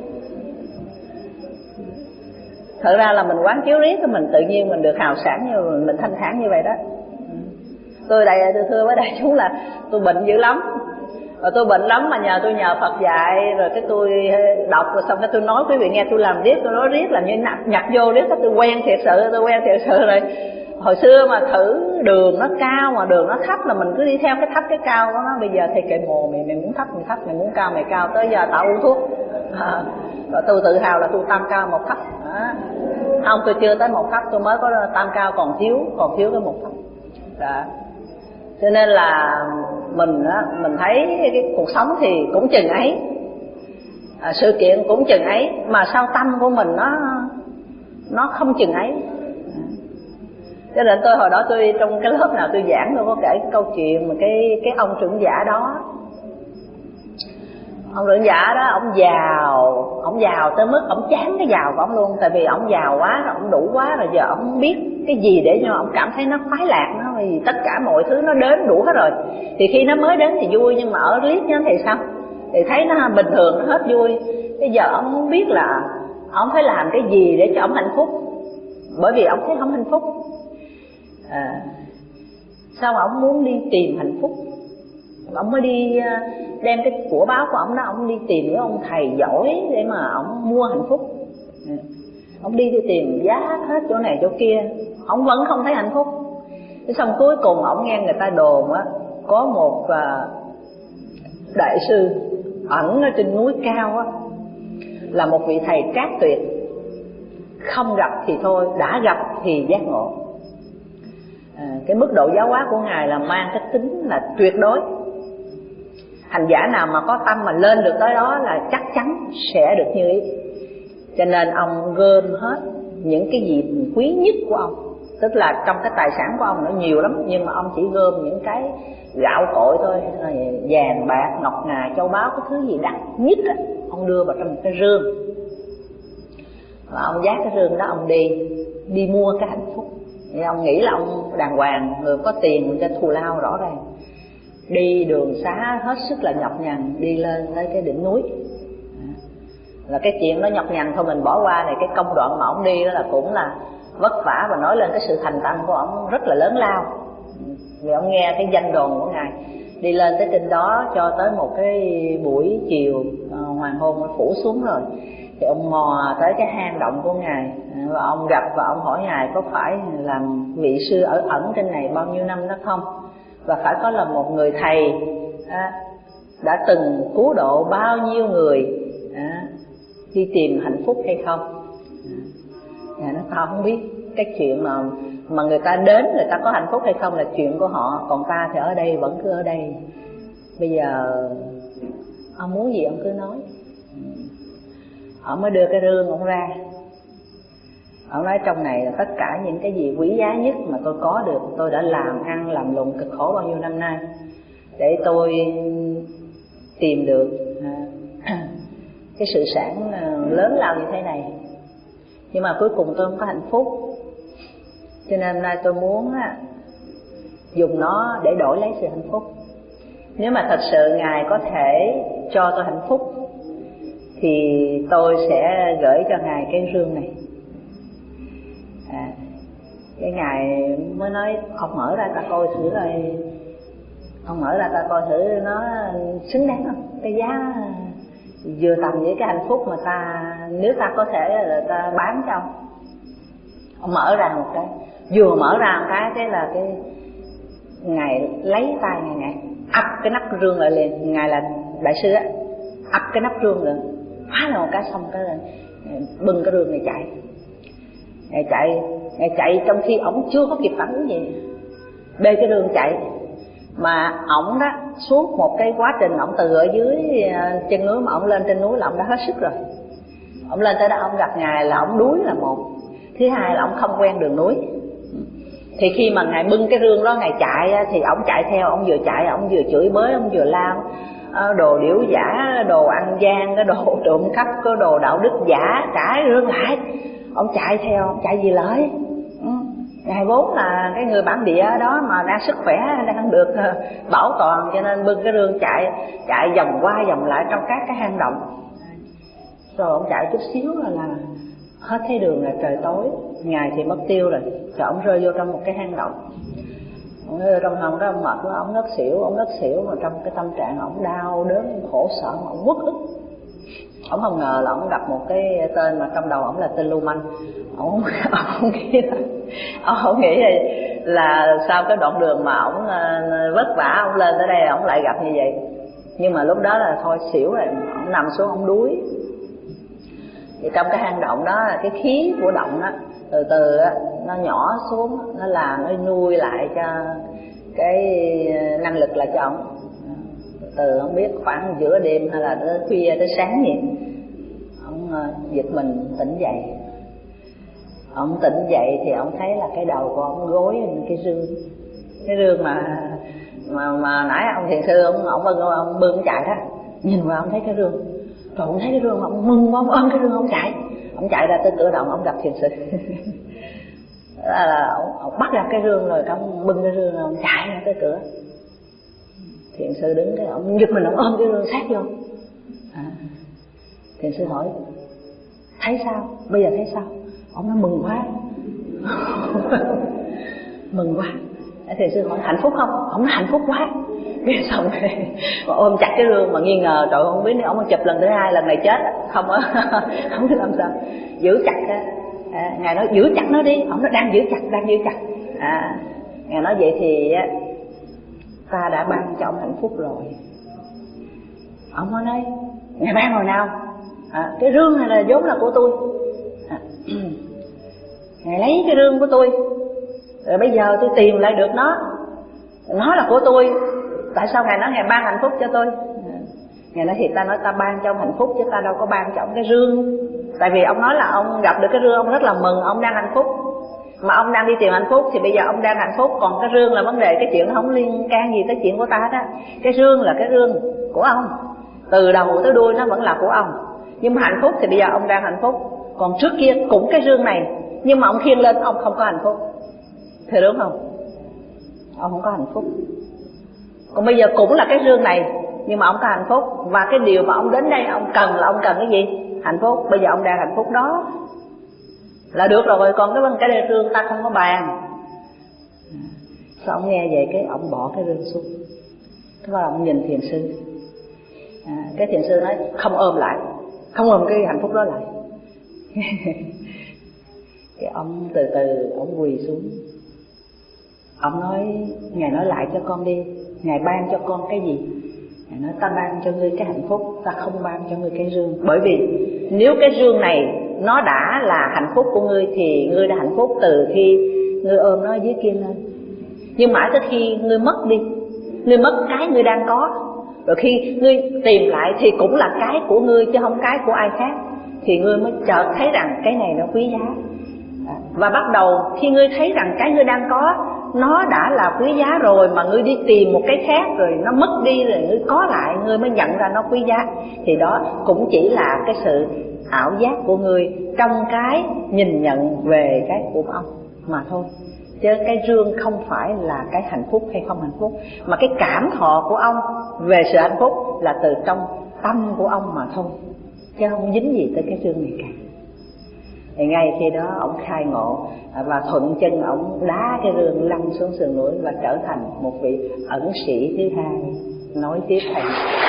A: Thật ra là mình quán chiếu riết thì mình tự nhiên mình được hào sảng, như mình, mình thanh thản như vậy đó. Tôi đây tôi thưa với đại chúng là tôi bệnh dữ lắm, rồi tôi bệnh lắm mà nhờ tôi nhờ Phật dạy, rồi cái tôi đọc rồi xong cái tôi nói quý vị nghe, tôi làm riết, tôi nói riết, làm như nhặt, nhặt vô riết, cái tôi quen thiệt sự, tôi quen thiệt sự rồi. Hồi xưa mà thử đường nó cao mà đường nó thấp là mình cứ đi theo cái thấp cái cao đó. Nó bây giờ thì kệ mồ mày, mày muốn thấp mày thấp, mày muốn cao mày cao, tới giờ tao uống thuốc à. Rồi tôi tự hào là tôi tam cao một thấp à. Không, tôi chưa tới một thấp, tôi mới có tam cao còn thiếu, còn thiếu cái một thấp đó. Cho nên là mình á, mình thấy cái cuộc sống thì cũng chừng ấy à, sự kiện cũng chừng ấy, mà sao tâm của mình nó nó không chừng ấy. Cho nên tôi hồi đó tôi trong cái lớp nào tôi giảng tôi có kể cái câu chuyện mà cái cái ông trưởng giả đó. Ông trưởng giả đó, ông giàu, ông giàu tới mức ông chán cái giàu của ông luôn. Tại vì ông giàu quá rồi, ông đủ quá rồi, giờ ông không biết cái gì để cho ông cảm thấy nó khoái lạc nó, vì tất cả mọi thứ nó đến đủ hết rồi. Thì khi nó mới đến thì vui, nhưng mà ở riết nhá thì sao? Thì thấy nó bình thường, nó hết vui. Bây giờ ông không biết là ông phải làm cái gì để cho ông hạnh phúc, bởi vì ông thấy không hạnh phúc à. Sao ông muốn đi tìm hạnh phúc
B: Ông mới đi đem cái của báo của ông đó, ông đi tìm những ông thầy giỏi để mà ông mua hạnh phúc. Ông đi đi tìm giá hết chỗ này chỗ kia, ông vẫn không thấy hạnh phúc. Thế xong cuối cùng ông nghe người ta đồn á, có một đại sư ẩn ở trên núi cao á, là một vị thầy trác tuyệt, không gặp thì thôi, đã gặp thì giác ngộ. À, cái mức độ giáo hóa của ngài là mang cái tính là tuyệt đối. Hành giả nào mà có tâm mà lên được tới đó là chắc chắn sẽ được như ý. Cho nên ông gom hết những cái gì quý nhất của ông, tức là trong cái tài sản của ông nó nhiều lắm, nhưng mà ông chỉ gom những cái gạo cội thôi, vàng bạc ngọc ngà châu báu, cái thứ gì đắt nhất á, ông đưa vào trong một cái rương. Và ông vác cái rương đó ông đi đi mua cái hạnh phúc. Thì ông nghĩ là ông đàng hoàng, người có tiền cho thù lao rõ ràng. Đi đường xá hết sức là nhọc nhằn, đi lên tới cái đỉnh núi. Là cái chuyện nó nhọc nhằn thôi mình bỏ qua này, cái công đoạn mà ông đi đó là cũng là vất vả, và nói lên cái sự thành tâm của ông rất là lớn lao. Vì ông nghe cái danh đồn của ngài. Đi lên tới trên đó cho tới một cái buổi chiều hoàng hôn nó phủ xuống rồi, thì ông mò tới cái hang động của ngài, và ông gặp và ông hỏi ngài có phải làm vị sư ở ẩn trên này bao nhiêu năm đó không, và phải có là một người thầy à, đã từng cứu độ bao nhiêu người à, đi tìm hạnh phúc hay không. À, nó tao không biết, cái chuyện mà mà người ta đến người ta có hạnh phúc hay không là chuyện của họ, còn ta thì ở đây vẫn cứ ở đây. Bây giờ ông muốn gì ông cứ nói. Ông mới đưa cái rương ông ra, ông nói trong này là tất cả những cái gì quý giá nhất mà tôi có được, tôi đã làm ăn làm lụng cực khổ bao nhiêu năm nay để tôi tìm được cái sự sản lớn lao như thế này, nhưng mà cuối cùng tôi không có hạnh phúc. Cho nên hôm nay tôi muốn dùng nó để đổi lấy sự hạnh phúc. Nếu mà thật sự Ngài có thể cho tôi hạnh phúc thì tôi sẽ gửi cho Ngài cái rương này. À, cái Ngài mới nói ông mở ra ta coi thử rồi, ông mở ra ta coi thử nó xứng đáng không, cái giá vừa tầm với cái hạnh phúc mà ta, nếu ta có thể là ta bán cho ông. Ông mở ra một cái, vừa mở ra một cái cái là cái Ngài lấy tay Ngài Ngài ập cái nắp rương lại liền. Ngài là đại sư á, ập cái nắp rương lên, phá là một cái, xong cái lên bưng cái rương này chạy. Ngài chạy, Ngài chạy trong khi ổng chưa có kịp phản ứng gì, bê cái rương chạy. Mà ổng đó suốt một cái quá trình ổng từ ở dưới chân núi mà ổng lên trên núi là ổng đã hết sức rồi. Ổng lên tới đó ổng gặp Ngài là ổng đuối là một, thứ hai là ổng không quen đường núi. Thì khi mà Ngài bưng cái rương đó Ngài chạy thì ổng chạy theo, ổng vừa chạy ổng vừa chửi bới, ổng vừa lao đồ điểu giả, đồ ăn gian, cái đồ trộm cắp, cái đồ đạo đức giả, trả rương lại. Ông chạy theo, ông chạy gì lợi. Ngài vốn là cái người bản địa đó mà đang sức khỏe, đang được bảo toàn, cho nên bưng cái rương chạy, chạy vòng qua vòng lại trong các cái hang động. Rồi ông chạy chút xíu là, là hết thấy đường, là trời tối. Ngài thì mất tiêu rồi, rồi ông rơi vô trong một cái hang động. Ông rơi vô trong hang đó, ông mệt quá, ông ngất xỉu, ông ngất xỉu mà trong cái tâm trạng ông đau đớn, khổ sở, mà ông uất ức. Ông không ngờ là ông gặp một cái tên mà trong đầu ông là tên lưu manh. Ông không nghĩ là, ông không nghĩ là, là sau cái đoạn đường mà ông vất vả ông lên tới đây ông lại gặp như vậy. Nhưng mà lúc đó là thôi xỉu rồi, ông nằm xuống ông đuối. Thì trong cái hang động đó, cái khí của động đó từ từ đó, nó nhỏ xuống, nó làm nó nuôi lại cho cái năng lực là cho ông. Từ không biết khoảng giữa đêm hay là tới khuya tới sáng vậy, ông giật mình tỉnh dậy. Ông tỉnh dậy thì ông thấy là cái đầu của ông gối lên cái rương, cái rương mà mà mà nãy ông thiền sư ông ông bưng ông bưng ông chạy đó, nhìn vào ông thấy cái rương, rồi ông thấy cái rương ông mừng quá, ông ôm cái rương ông chạy, ông chạy ra tới cửa động ông gặp thiền sư. Là ông, ông bắt ra cái rương rồi ông bưng cái rương ông chạy ra tới cửa. Thiền sư đứng cái ông giật mình, ông ôm cái rương sát vô. À, thiền sư hỏi thấy sao, bây giờ thấy sao? Ông nói mừng quá. Mừng quá. Thiền sư hỏi hạnh phúc không? Ông nói hạnh phúc quá. Cái xong mà ôm chặt cái rương mà nghi ngờ, trời không biết nếu ông chụp lần thứ hai lần này chết không á, không biết làm sao, giữ chặt á. À, ngài nói giữ chặt nó đi, ông nói đang giữ chặt, đang giữ chặt. À, ngài nói vậy thì ta đã ban cho ông hạnh phúc rồi. Ông nói đấy, ngài ban hồi nào? À, cái rương này là vốn là của tôi. À, ngài lấy cái rương của tôi, rồi bây giờ tôi tìm lại được nó, nó là của tôi. Tại sao ngài nói ngài ban hạnh phúc cho tôi? À, ngài nói thì ta nói ta ban cho ông hạnh phúc chứ ta đâu có ban cho ông cái rương. Tại vì ông nói là ông gặp được cái rương, ông rất là mừng, ông đang hạnh phúc. Mà ông đang đi tìm hạnh phúc thì bây giờ ông đang hạnh phúc. Còn cái rương là vấn đề, cái chuyện nó không liên can gì tới chuyện của ta đó. Cái rương là cái rương của ông, từ đầu tới đuôi nó vẫn là của ông. Nhưng mà hạnh phúc thì bây giờ ông đang hạnh phúc. Còn trước kia cũng cái rương này, nhưng mà ông khiêng lên ông không có hạnh phúc. Thì đúng không? Ông không có hạnh phúc. Còn bây giờ cũng là cái rương này, nhưng mà ông có hạnh phúc. Và cái điều mà ông đến đây ông cần là ông cần cái gì? Hạnh phúc. Bây giờ ông đang hạnh phúc đó là được rồi. Còn cái cái đề rương ta không có bàn. Sao ông nghe vậy cái ông bỏ cái rương xuống. Thế là ông nhìn thiền sư. À, cái thiền sư nói không ôm lại, không ôm cái hạnh phúc đó lại. Cái ông từ từ ông quỳ xuống. Ông nói ngài nói lại cho con đi, ngài ban cho con cái gì? Ngài nói ta ban cho ngươi cái hạnh phúc, ta không ban cho ngươi cái rương. Bởi vì nếu cái rương này nó đã là hạnh phúc của ngươi thì ngươi đã hạnh phúc từ khi ngươi ôm nó dưới kia lên. Nhưng mãi tới khi ngươi mất đi, ngươi mất cái ngươi đang có, rồi khi ngươi tìm lại thì cũng là cái của ngươi chứ không cái của ai khác, thì ngươi mới chợt thấy rằng cái này nó quý giá. Và bắt đầu khi ngươi thấy rằng cái ngươi đang có nó đã là quý giá rồi, mà ngươi đi tìm một cái khác rồi nó mất đi rồi ngươi có lại, ngươi mới nhận ra nó quý giá. Thì đó cũng chỉ là cái sự ảo giác của ngươi trong cái nhìn nhận về cái của ông mà thôi. Chứ cái rương không phải là cái hạnh phúc hay không hạnh phúc, mà cái cảm thọ của ông về sự hạnh phúc là từ trong tâm của ông mà thôi, chứ không dính gì tới cái rương này cả. Thì ngay khi đó ông khai ngộ và thuận chân ông đá cái rương lăn xuống sườn núi và trở thành một vị ẩn sĩ thứ hai nói tiếp thầy.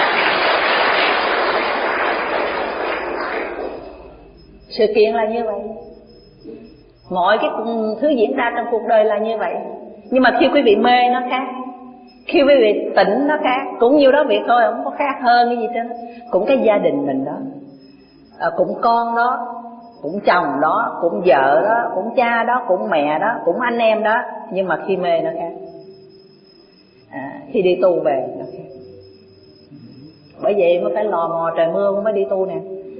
B: Sự kiện là như vậy, mọi cái thứ diễn ra trong cuộc đời là như vậy. Nhưng mà khi quý vị mê nó khác, khi quý vị tỉnh nó khác. Cũng nhiêu đó việc thôi, không có khác hơn cái gì trên đó. Cũng cái gia đình mình đó, à, cũng con đó, cũng chồng đó, cũng vợ đó, cũng cha đó, cũng mẹ đó, cũng anh em đó. Nhưng mà khi mê nó khác, à, khi đi tu về nó khác. Bởi vậy mới phải lò mò trời mưa mới đi tu nè.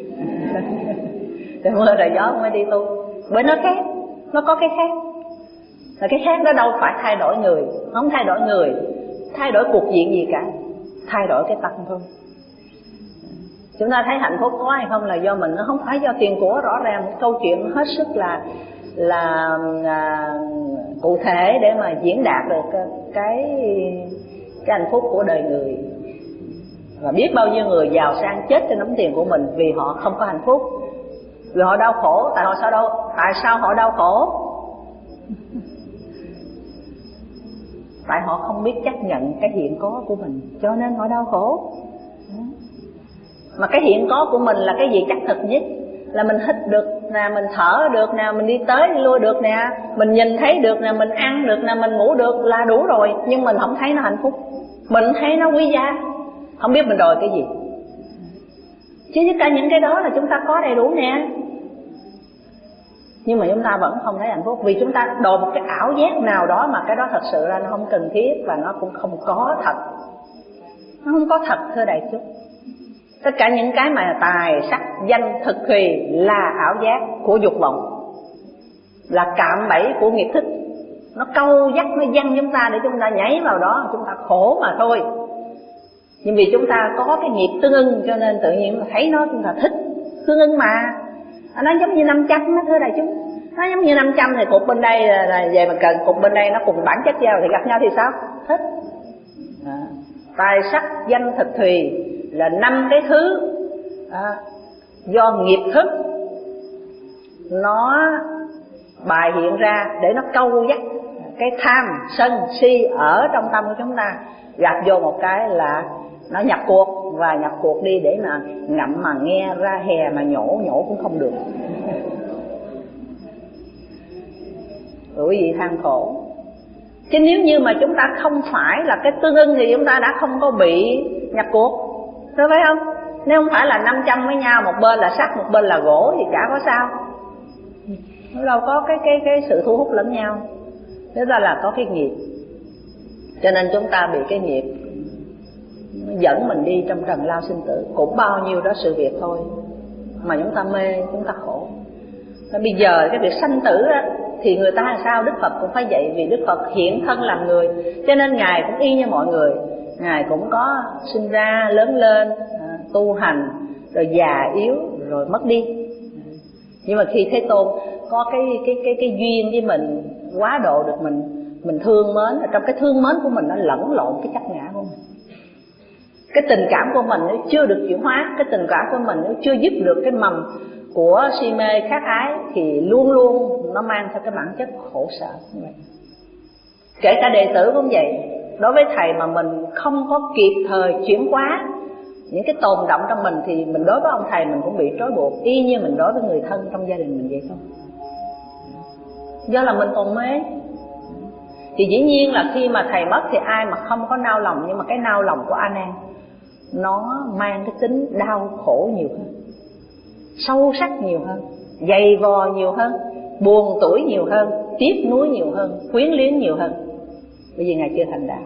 B: Trời mưa trời gió mới đi tu, bởi nó khác, nó có cái khác. Và cái khác đó đâu phải thay đổi người, không thay đổi người, thay đổi cuộc diện gì cả, thay đổi cái tâm thôi. Chúng ta thấy hạnh phúc có hay không là do mình, nó không phải do tiền của. Rõ ràng một câu chuyện hết sức là là à, cụ thể để mà diễn đạt được cái cái hạnh phúc của đời người. Và biết bao nhiêu người giàu sang chết trên đống tiền của mình vì họ không có hạnh phúc, vì họ đau khổ. Tại họ sao đâu? Tại sao họ đau khổ? Tại họ không biết chấp nhận cái hiện có của mình, cho nên họ đau khổ. Mà cái hiện có của mình là cái gì chắc thực nhất? Là mình hít được nè, mình thở được nè, mình đi tới đi lui được nè, mình nhìn thấy được nè, mình ăn được nè, mình ngủ được là đủ rồi. Nhưng mình không thấy nó hạnh phúc, mình thấy nó quý giá, không biết mình đòi cái gì. Chứ tất cả những cái đó là chúng ta có đầy đủ nè, nhưng mà chúng ta vẫn không thấy hạnh phúc. Vì chúng ta đòi một cái ảo giác nào đó mà cái đó thật sự ra nó không cần thiết, và nó cũng không có thật. Nó không có thật, thưa đại chúng. Tất cả những cái mà tài, sắc, danh, thực thùy là ảo giác của dục vọng, là cạm bẫy của nghiệp thức. Nó câu dắt, nó dăng chúng ta để chúng ta nhảy vào đó, chúng ta khổ mà thôi. Nhưng vì chúng ta có cái nghiệp tương ưng, cho nên tự nhiên thấy nó chúng ta thích. Tương ưng mà, nó giống như năm trăm đó, thưa đại chúng. Nó giống như năm trăm thì cục bên đây là về mà cần, cục bên đây nó cùng bản chất nhau thì gặp nhau thì sao? Thích. À, tài, sắc, danh, thực thùy là năm cái thứ à, do nghiệp thức nó bài hiện ra để nó câu dắt cái tham sân si ở trong tâm của chúng ta, gặp vô một cái là nó nhập cuộc, và nhập cuộc đi để mà ngậm mà nghe, ra hè mà nhổ nhổ cũng không được. Quý vị than khổ. Chứ nếu như mà chúng ta không phải là cái tương ưng thì chúng ta đã không có bị nhập cuộc, có phải không? Nếu không phải là năm trăm với nhau, một bên là sắt, một bên là gỗ thì chả có sao. Nó đâu có cái cái cái sự thu hút lẫn nhau. Thế ra là có cái nghiệp. Cho nên chúng ta bị cái nghiệp dẫn mình đi trong trần lao sinh tử. Cũng bao nhiêu đó sự việc thôi mà chúng ta mê, chúng ta khổ. Và bây giờ cái việc sanh tử đó, thì người ta làm sao Đức Phật cũng phải vậy. Vì Đức Phật hiện thân làm người, cho nên Ngài cũng y như mọi người. Ngài cũng có sinh ra, lớn lên, tu hành, rồi già yếu, rồi mất đi. Nhưng mà khi Thế Tôn có cái cái cái cái duyên với mình, quá độ được mình, mình thương mến, trong cái thương mến của mình nó lẫn lộn cái chấp ngã của mình. Cái tình cảm của mình nó chưa được chuyển hóa, cái tình cảm của mình nó chưa dứt được cái mầm của si mê khát ái, thì luôn luôn nó mang theo cái bản chất khổ sở như vậy. Kể cả đệ tử cũng vậy. Đối với thầy mà mình không có kịp thời chuyển hóa những cái tồn động trong mình, thì mình đối với ông thầy mình cũng bị trói buộc, y như mình đối với người thân trong gia đình mình vậy không. Do là mình còn mê. Thì dĩ nhiên là khi mà thầy mất thì ai mà không có nao lòng. Nhưng mà cái nao lòng của A Nan nó mang cái tính đau khổ nhiều hơn, sâu sắc nhiều hơn, dày vò nhiều hơn, buồn tủi nhiều hơn, tiếc nuối nhiều hơn, quyến luyến nhiều hơn. Bởi vì Ngài chưa thành đạo.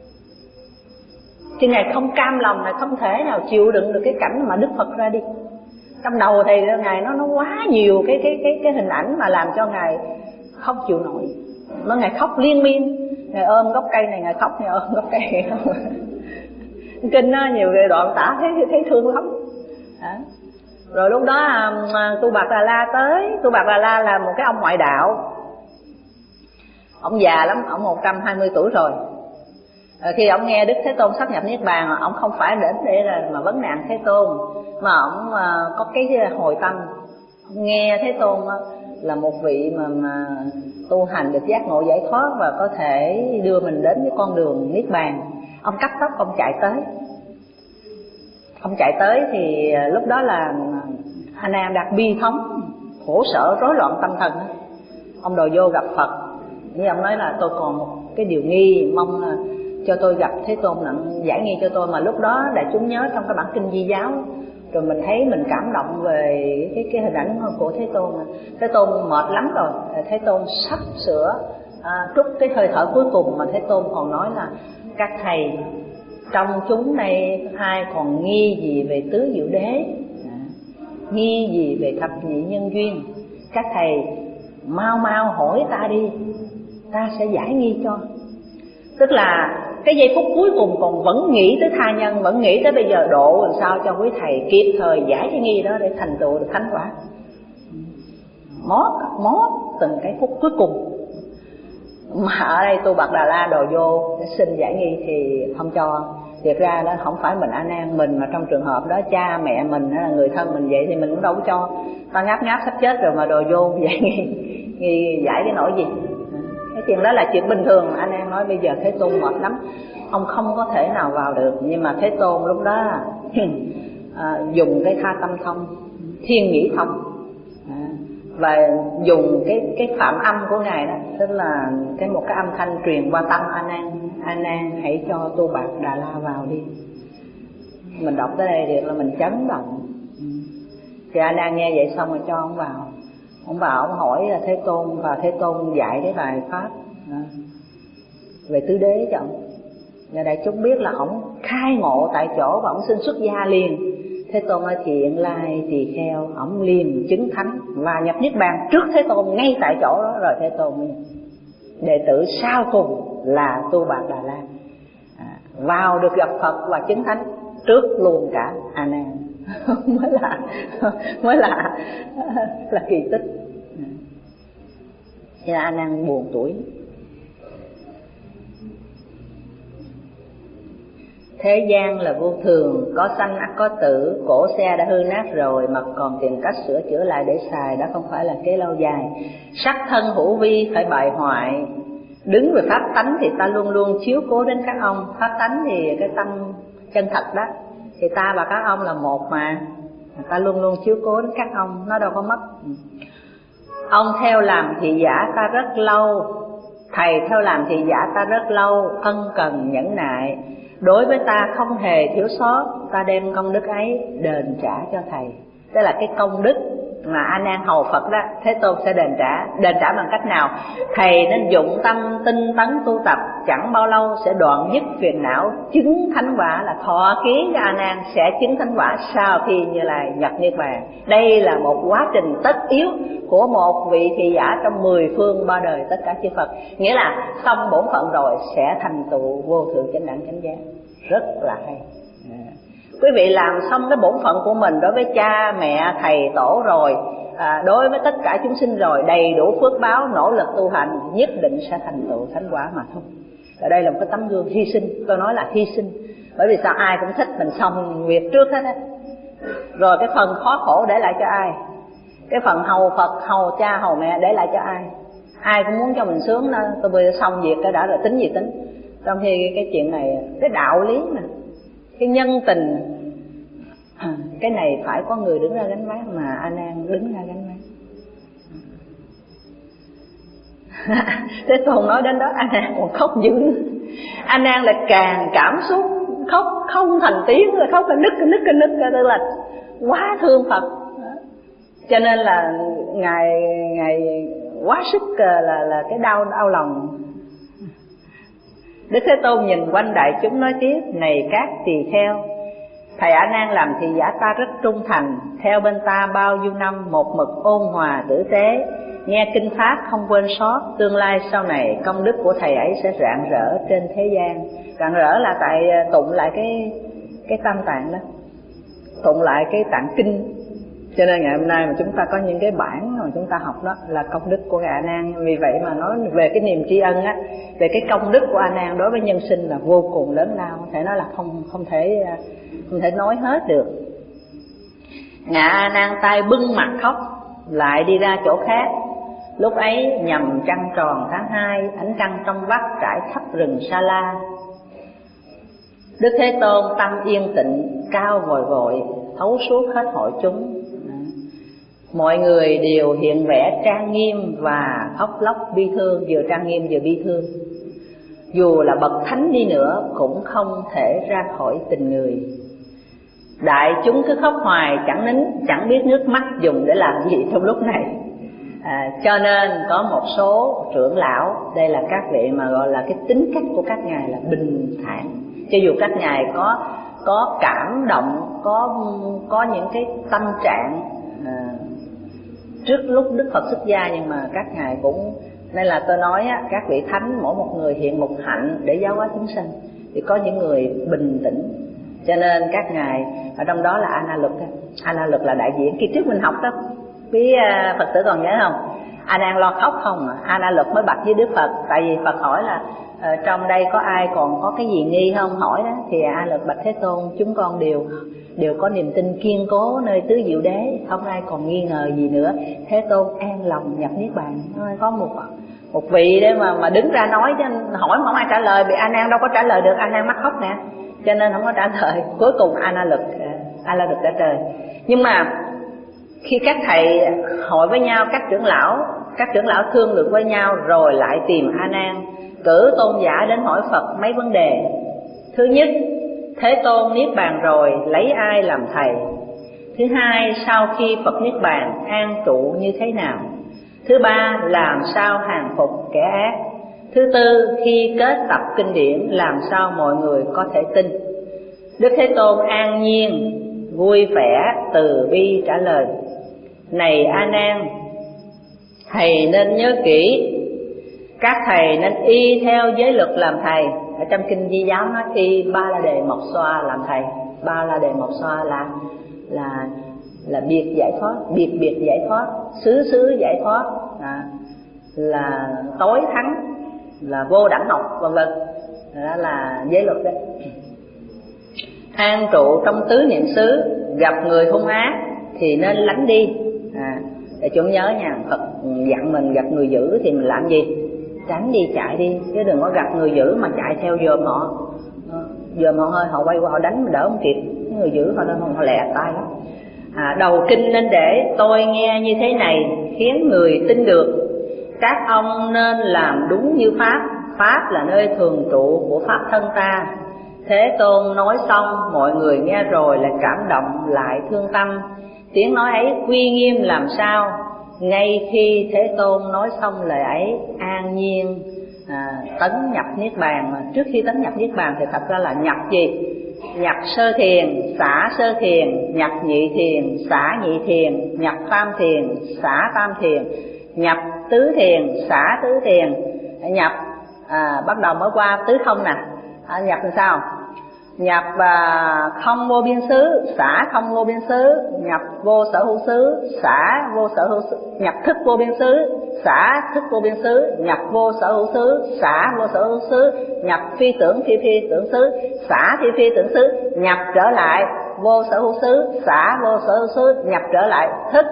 B: Chứ Ngài không cam lòng, Ngài không thể nào chịu đựng được cái cảnh mà Đức Phật ra đi. Trong đầu thì Ngài nó nó quá nhiều cái cái cái cái hình ảnh mà làm cho Ngài không chịu nổi. Nó Ngài khóc liên miên, Ngài ôm gốc cây này, Ngài khóc, Ngài ôm gốc cây này. Kinh nó nhiều cái đoạn tả thấy thấy thương lắm. Đó. Rồi lúc đó Tu Bạt Đà La tới. Tu Bạt Đà La là một cái ông ngoại đạo. Ông già lắm, ông một trăm hai mươi tuổi rồi. Rồi khi ông nghe Đức Thế Tôn sắp nhập Niết Bàn, ông không phải đến để là mà vấn nạn Thế Tôn, mà ông có cái hồi tâm. Ông nghe Thế Tôn là một vị mà, mà tu hành được giác ngộ giải thoát và có thể đưa mình đến cái con đường Niết Bàn. Ông cấp tốc ông chạy tới. Ông chạy tới thì lúc đó là A Nan đạt bi thống, khổ sở, rối loạn tâm thần. Ông đòi vô gặp Phật. Nhưng ông nói là tôi còn một cái điều nghi, mong là cho tôi gặp Thế Tôn, giải nghi cho tôi. Mà lúc đó đại chúng nhớ trong cái bản kinh Di giáo, rồi mình thấy mình cảm động về cái, cái hình ảnh của Thế Tôn. Thế Tôn mệt lắm rồi, Thế Tôn sắp sửa à, trút cái hơi thở cuối cùng, mà Thế Tôn còn nói là các thầy trong chúng đây ai còn nghi gì về tứ diệu đế, à, nghi gì về thập nhị nhân duyên, các thầy mau mau hỏi ta đi, ta sẽ giải nghi cho. Tức là cái giây phút cuối cùng còn vẫn nghĩ tới tha nhân, vẫn nghĩ tới bây giờ độ làm sao cho quý thầy kịp thời giải cái nghi đó để thành tựu được thánh quả. Mót mót từng cái phút cuối cùng. Mà ở đây Tu Bạt Đà La đòi vô để xin giải nghi thì không cho. Thiệt ra đó không phải mình A Nan mình, mà trong trường hợp đó cha mẹ mình hay là người thân mình vậy thì mình cũng đâu có cho. Ta ngáp ngáp sắp chết rồi mà đòi vô giải nghi, nghi giải cái nỗi gì. Cái chuyện đó là chuyện bình thường. Anh em nói bây giờ Thế Tôn mệt lắm, ông không có thể nào vào được. Nhưng mà Thế Tôn lúc đó à, dùng cái tha tâm thông, thiên nhĩ thông, à, và dùng cái cái phạm âm của Ngài đó, tức là cái một cái âm thanh truyền qua tâm A Nan. A Nan hãy cho Tu Bạt Đà La vào đi. Mình đọc tới đây được là mình chấn động. Thì A Nan nghe vậy xong rồi cho ông vào. Ông vào ông hỏi là Thế Tôn, và Thế Tôn dạy cái bài pháp à, về tứ đế cho ông. Và đại chúng biết là ông khai ngộ tại chỗ và ông xin xuất gia liền. Thế Tôn nói thiện lai tỳ kheo, ông liền chứng thánh và nhập Niết Bàn trước Thế Tôn ngay tại chỗ đó. Rồi Thế Tôn mới đệ tử sau cùng là Tu Bạt Đà La à, vào được gặp Phật và chứng thánh trước luôn cả A Nan. mới là mới là là kỳ tích. Thì A Nan buồn tuổi. Thế gian là vô thường, có sanh ắt có tử, cổ xe đã hư nát rồi mà còn tìm cách sửa chữa lại để xài, đó không phải là kế lâu dài. Sắc thân hữu vi phải bại hoại, đứng về pháp tánh thì ta luôn luôn chiếu cố đến các ông. Pháp tánh thì cái tâm chân thật đó, thì ta và các ông là một mà, ta luôn luôn chiếu cố đến các ông, nó đâu có mất. Ông theo làm thị giả ta rất lâu, thầy theo làm thị giả ta rất lâu, ân cần nhẫn nại, đối với ta không hề thiếu sót, ta đem công đức ấy đền trả cho thầy. Đó là cái công đức mà A Nan hầu Phật đó, Thế Tôn sẽ đền trả. Đền trả bằng cách nào? Thầy nên dụng tâm tinh tấn tu tập, chẳng bao lâu sẽ đoạn dứt phiền não, chứng thánh quả, là thọ ký cho A Nan sẽ chứng thánh quả sau khi Như Lai nhập niết bàn. Đây là một quá trình tất yếu của một vị thị giả trong mười phương ba đời tất cả chư Phật. Nghĩa là xong bổn phận rồi sẽ thành tựu vô thượng chánh đẳng chánh giác. Rất là hay. Quý vị làm xong cái bổn phận của mình đối với cha, mẹ, thầy, tổ rồi, à, đối với tất cả chúng sinh rồi, đầy đủ phước báo, nỗ lực tu hành, nhất định sẽ thành tựu thánh quả mà thôi. Ở đây là một cái tấm gương hy sinh, tôi nói là hy sinh. Bởi vì sao? Ai cũng thích mình xong việc trước hết á. Rồi cái phần khó khổ để lại cho ai? Cái phần hầu Phật, hầu cha, hầu mẹ để lại cho ai? Ai cũng muốn cho mình sướng đó, tôi bây giờ xong việc cái đã rồi tính gì tính. Trong khi cái chuyện này, cái đạo lý mà, cái nhân tình, à, cái này phải có người đứng ra gánh vác, mà A Nan đứng ra gánh vác. Thế Tôn nói đến đó A Nan còn khóc dữ. A Nan là càng cảm xúc khóc không thành tiếng, là khóc là nức nức nức, tức là quá thương Phật. Cho nên là ngài ngài quá sức là là cái đau đau lòng. Đức Thế Tôn nhìn quanh đại chúng nói tiếp: này các tỳ kheo, thầy A Nan làm thị giả ta rất trung thành, theo bên ta bao nhiêu năm, một mực ôn hòa tử tế, nghe kinh pháp không quên sót. Tương lai sau này công đức của thầy ấy sẽ rạng rỡ trên thế gian. Rạng rỡ là tại tụng lại cái cái tam tạng đó, tụng lại cái tạng kinh. Cho nên ngày hôm nay mà chúng ta có những cái bản mà chúng ta học đó là công đức của A Nan. Vì vậy mà nói về cái niềm tri ân á, về cái công đức của A Nan đối với nhân sinh là vô cùng lớn lao, thể nói là không không thể không thể nói hết được. Ngạ A Nan tay bưng mặt khóc, lại đi ra chỗ khác. Lúc ấy nhằm trăng tròn tháng hai, ánh trăng trong vắt trải khắp rừng Sa La. Đức Thế Tôn tâm yên tịnh, cao vội vội, thấu suốt hết hội chúng. Mọi người đều hiện vẻ trang nghiêm và khóc lóc bi thương, vừa trang nghiêm vừa bi thương. Dù là bậc thánh đi nữa cũng không thể ra khỏi tình người. Đại chúng cứ khóc hoài chẳng nín, chẳng biết nước mắt dùng để làm gì trong lúc này. À, cho nên có một số trưởng lão, đây là các vị mà gọi là cái tính cách của các ngài là bình thản. Cho dù các ngài có có cảm động, có có những cái tâm trạng à, trước lúc Đức Phật xuất gia, nhưng mà các ngài cũng, nên là tôi nói á, các vị thánh mỗi một người hiện một hạnh để giáo hóa chúng sinh, thì có những người bình tĩnh. Cho nên các ngài ở trong đó là A Na Luật. A Na Luật là đại diện. Khi trước mình học đó, quý Phật tử còn nhớ không? A Nan lo khóc không à? A Na Luật mới bạch với Đức Phật, tại vì Phật hỏi là ờ, trong đây có ai còn có cái gì nghi không, hỏi đó, thì A Na Luật bạch Thế Tôn: chúng con đều đều có niềm tin kiên cố nơi tứ diệu đế, không ai còn nghi ngờ gì nữa. Thế Tôn an lòng nhập niết bàn. Có một một vị để mà mà đứng ra nói, chứ hỏi mà không ai trả lời, bị A Nan đâu có trả lời được. A Nan mắc khóc nè, cho nên không có trả lời. Cuối cùng A Na Luật A Na Luật trả lời. Nhưng mà khi các thầy hội với nhau, các trưởng lão các trưởng lão thương lượng với nhau, rồi lại tìm A Nan, cử tôn giả đến hỏi Phật mấy vấn đề. Thứ nhất, Thế Tôn niết bàn rồi lấy ai làm thầy? Thứ hai, sau khi Phật niết bàn an trụ như thế nào? Thứ ba, làm sao hàng phục kẻ ác? Thứ tư, khi kết tập kinh điển làm sao mọi người có thể tin? Đức Thế Tôn an nhiên, vui vẻ, từ bi trả lời: này A Nan, thầy nên nhớ kỹ, các thầy nên y theo giới luật làm thầy. Ở trong kinh Di giáo nói y Ba La Đề Mộc Xoa làm thầy. Ba La Đề Mộc Xoa là là là biệt giải thoát, biệt biệt giải thoát, xứ xứ giải thoát, à, là tối thắng, là vô đẳng học, vân vân. Đó là giới luật đấy. An trụ trong tứ niệm xứ, gặp người hung ác thì nên lánh đi. À, để chúng nhớ nha, Phật dặn mình gặp người dữ thì mình làm gì? tránh đi, chạy đi, chứ đừng có gặp người dữ mà chạy theo dòm họ. Dòm họ hơi, họ quay qua họ đánh mà đỡ không kịp. Người dữ họ họ, họ lẹ tay lắm. À, đầu kinh nên để tôi nghe như thế này, khiến người tin được. Các ông nên làm đúng như Pháp. Pháp là nơi thường trụ của Pháp thân ta. Thế Tôn nói xong, mọi người nghe rồi lại cảm động, lại thương tâm. Tiếng nói ấy uy nghiêm làm sao. Ngay khi Thế Tôn nói xong lời ấy, an nhiên à, tấn nhập Niết Bàn. Mà trước khi tấn nhập Niết Bàn thì thật ra là nhập gì? Nhập sơ thiền, xả sơ thiền, nhập nhị thiền, xả nhị thiền, nhập tam thiền, xả tam thiền, nhập tứ thiền, xả tứ thiền, nhập à, bắt đầu mới qua tứ không nè. À, nhập làm sao? Nhập à, không vô biên xứ, xả không vô biên xứ, nhập vô sở hữu xứ, xả vô sở hữu xứ, nhập thức vô biên xứ, xả thức vô biên xứ, nhập vô sở hữu xứ, xả vô sở hữu xứ, nhập phi tưởng phi phi tưởng xứ, xả phi phi tưởng xứ, nhập trở lại vô sở hữu xứ, xả vô sở hữu xứ, nhập trở lại thức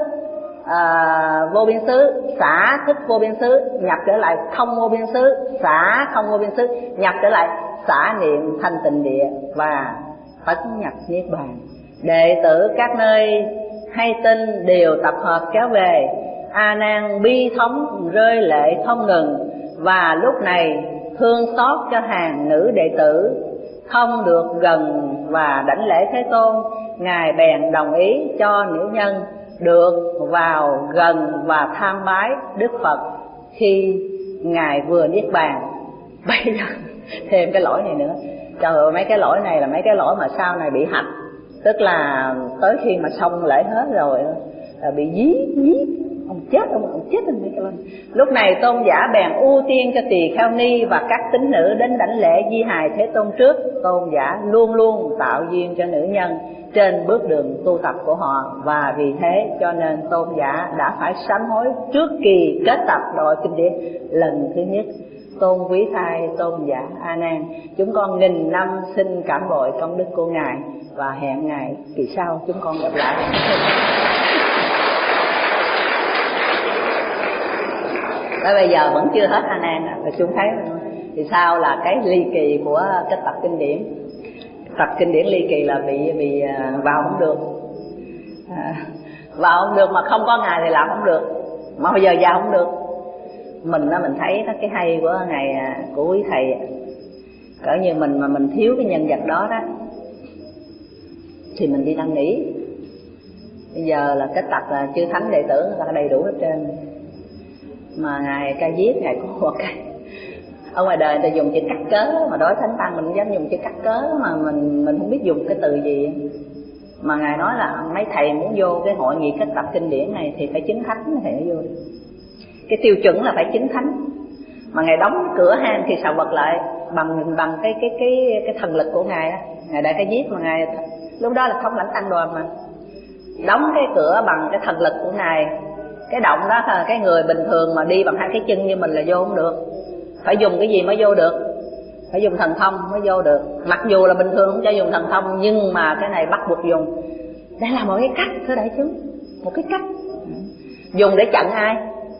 B: à, vô biên xứ, xả thức vô biên xứ, nhập trở lại không vô biên xứ, xả không vô biên xứ, nhập trở lại xả niệm thanh tịnh địa và tấn nhập Niết Bàn. Đệ tử các nơi hay tin đều tập hợp kéo về. A Nan bi thống rơi lệ không ngừng, và lúc này thương xót cho hàng nữ đệ tử không được gần và đảnh lễ Thế Tôn. Ngài bèn đồng ý cho nữ nhân được vào gần và tham bái Đức Phật khi Ngài vừa Niết Bàn. Bây giờ thêm cái lỗi này nữa. Trời ơi, mấy cái lỗi này là mấy cái lỗi mà sau này bị hạch. Tức là tới khi mà xong lễ hết rồi là bị dí, dí ông chết, ông, ông chết rồi mấy cái lỗi. Lúc này Tôn giả bèn ưu tiên cho tỳ kheo ni và các tín nữ đến đảnh lễ Di Hài Thế Tôn trước. Tôn giả luôn luôn tạo duyên cho nữ nhân trên bước đường tu tập của họ, và vì thế cho nên Tôn giả đã phải sám hối trước kỳ kết tập đội kinh điển lần thứ nhất. Tôn quý thai Tôn giả A Nan, chúng con nghìn năm xin cảm bội công đức của Ngài và hẹn Ngài kỳ sau chúng con gặp lại. Tới bây giờ vẫn chưa hết A Nan à, và chúng thấy thì sao là cái ly kỳ của cái tập kinh điển. Tập kinh điển ly kỳ là bị bị vào không được, à, vào không được mà không có Ngài thì làm không được, mà bây giờ vào không được. Mình á, mình thấy đó, cái hay của ngày của quý thầy, cỡ như mình mà mình thiếu cái nhân vật đó đó thì mình đi năn nỉ. Bây giờ là cái tật là chư thánh đệ tử là đầy đủ hết trơn, mà ngài Ca Diếp ngài có một cái ở ngoài đời người ta dùng chữ cắt cớ, mà đối thánh tăng mình không dám dùng chữ cắt cớ, mà mình mình không biết dùng cái từ gì. Mà ngài nói là mấy thầy muốn vô cái hội nghị kết tập kinh điển này thì phải chính thánh mới thầy vô được. Cái tiêu chuẩn là phải chính thánh. Mà ngài đóng cửa hang thì sào vật lại bằng bằng cái cái cái cái thần lực của ngài đó. Ngài Đại Ca Diếp mà ngài lúc đó là thống lãnh tăng đoàn mà, đóng cái cửa bằng cái thần lực của ngài. Cái động đó là cái người bình thường mà đi bằng hai cái chân như mình là vô không được, phải dùng cái gì mới vô được, phải dùng thần thông mới vô được. Mặc dù là bình thường không cho dùng thần thông, nhưng mà cái này bắt buộc dùng. Đây là một cái cách thưa đại chúng, một cái cách dùng để chặn ai?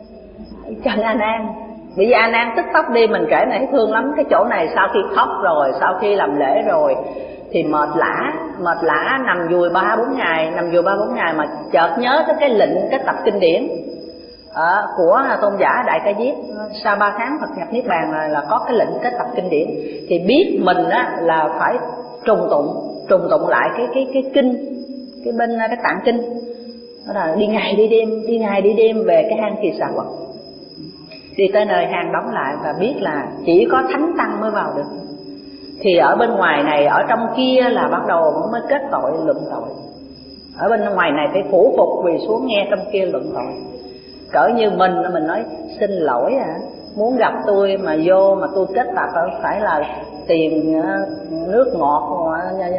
B: Chặn A Nan. Bởi vì A Nan tức tốc đi, mình kể này thấy thương lắm. Cái chỗ này sau khi khóc rồi, sau khi làm lễ rồi thì mệt lả, mệt lả nằm dùi ba bốn ngày, nằm dùi ba bốn ngày mà chợt nhớ tới cái lệnh cái tập kinh điển à, của Tôn giả Đại Ca Diếp. Sau ba tháng Phật nhập Niết Bàn là, là có cái lệnh kết tập kinh điển, thì biết mình á, là phải trùng tụng, trùng tụng lại cái cái cái kinh, cái bên cái tạng kinh. Đó là đi ngày đi đêm, đi ngày đi đêm về cái hang Kỳ Xà Quật. Đi tới nơi hang đóng lại và biết là chỉ có thánh tăng mới vào được. Thì ở bên ngoài này, ở trong kia là bắt đầu mới kết tội luận tội. Ở bên ngoài này phải phủ phục quỳ xuống nghe trong kia luận tội. Cỡ như mình mình nói xin lỗi à, muốn gặp tôi mà vô mà tôi kết tập phải là tiền nước ngọt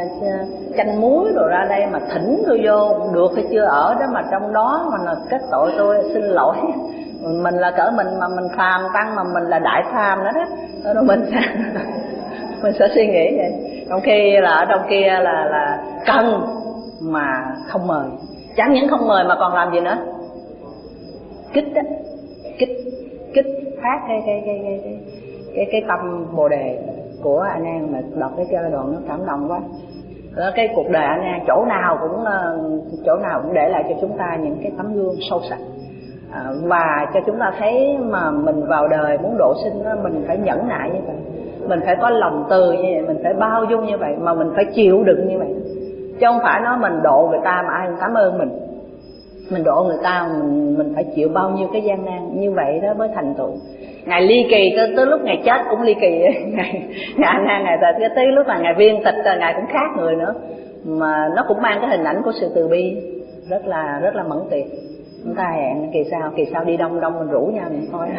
B: chanh muối rồi ra đây mà thỉnh tôi vô được hay chưa, ở đó mà trong đó mà là kết tội tôi, xin lỗi. Mình là cỡ mình mà mình phàm tăng mà mình là đại phàm đó đó, đó mình sẽ mình sẽ suy nghĩ vậy. Trong khi là ở trong kia là là cần mà không mời, chẳng những không mời mà còn làm gì nữa, kích đó, kích kích phát cái cái cái cái cái cái, cái tâm bồ đề của A Nan. Mà đọc cái chơi đoạn nó cảm động quá. Đó, cái cuộc đời A Nan chỗ nào cũng chỗ nào cũng để lại cho chúng ta những cái tấm gương sâu sắc, à, và cho chúng ta thấy mà mình vào đời muốn độ sinh đó, mình phải nhẫn nại như vậy, mình phải có lòng từ như vậy, mình phải bao dung như vậy, mà mình phải chịu đựng như vậy, chứ không phải nói mình độ người ta mà ai cảm ơn mình. Mình độ người ta mình mình phải chịu bao nhiêu cái gian nan như vậy đó mới thành tựu. Ngài ly kỳ tới, tới lúc ngài chết cũng ly kỳ ấy. Ngài ngài ngài, ngài tới, tới lúc mà ngài viên tịch rồi ngài cũng khác người nữa, mà nó cũng mang cái hình ảnh của sự từ bi rất là rất là mẫn tiệp. Chúng ta hẹn kỳ sau kỳ sau đi đông đông mình rủ nhau mình thôi.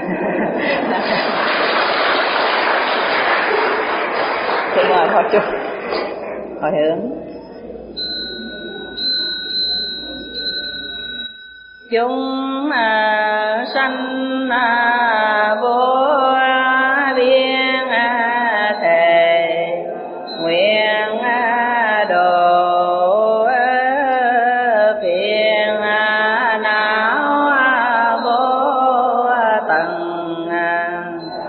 B: Xin mời thôi chú hồi hướng. Chúng à, sanh à, vô biên à, thề nguyện à, độ à, phiền à, não à, vô à, tận à,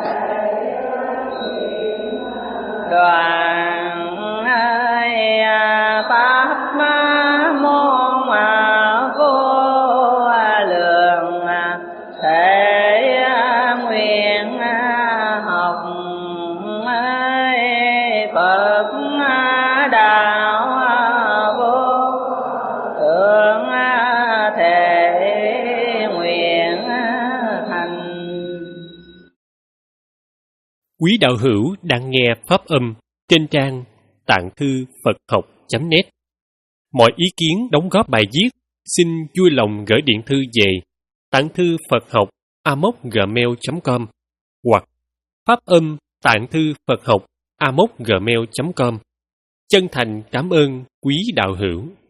B: đoàn à, pháp môn à, vô
C: Quý đạo hữu đang nghe pháp âm trên trang tạng thư Phật học chấm net. Mọi ý kiến đóng góp bài viết xin vui lòng gửi điện thư về tạng thư Phật học a mốc gmail chấm com hoặc pháp âm tạng thư Phật học a mốc gmail chấm com. Chân thành cảm ơn quý đạo hữu.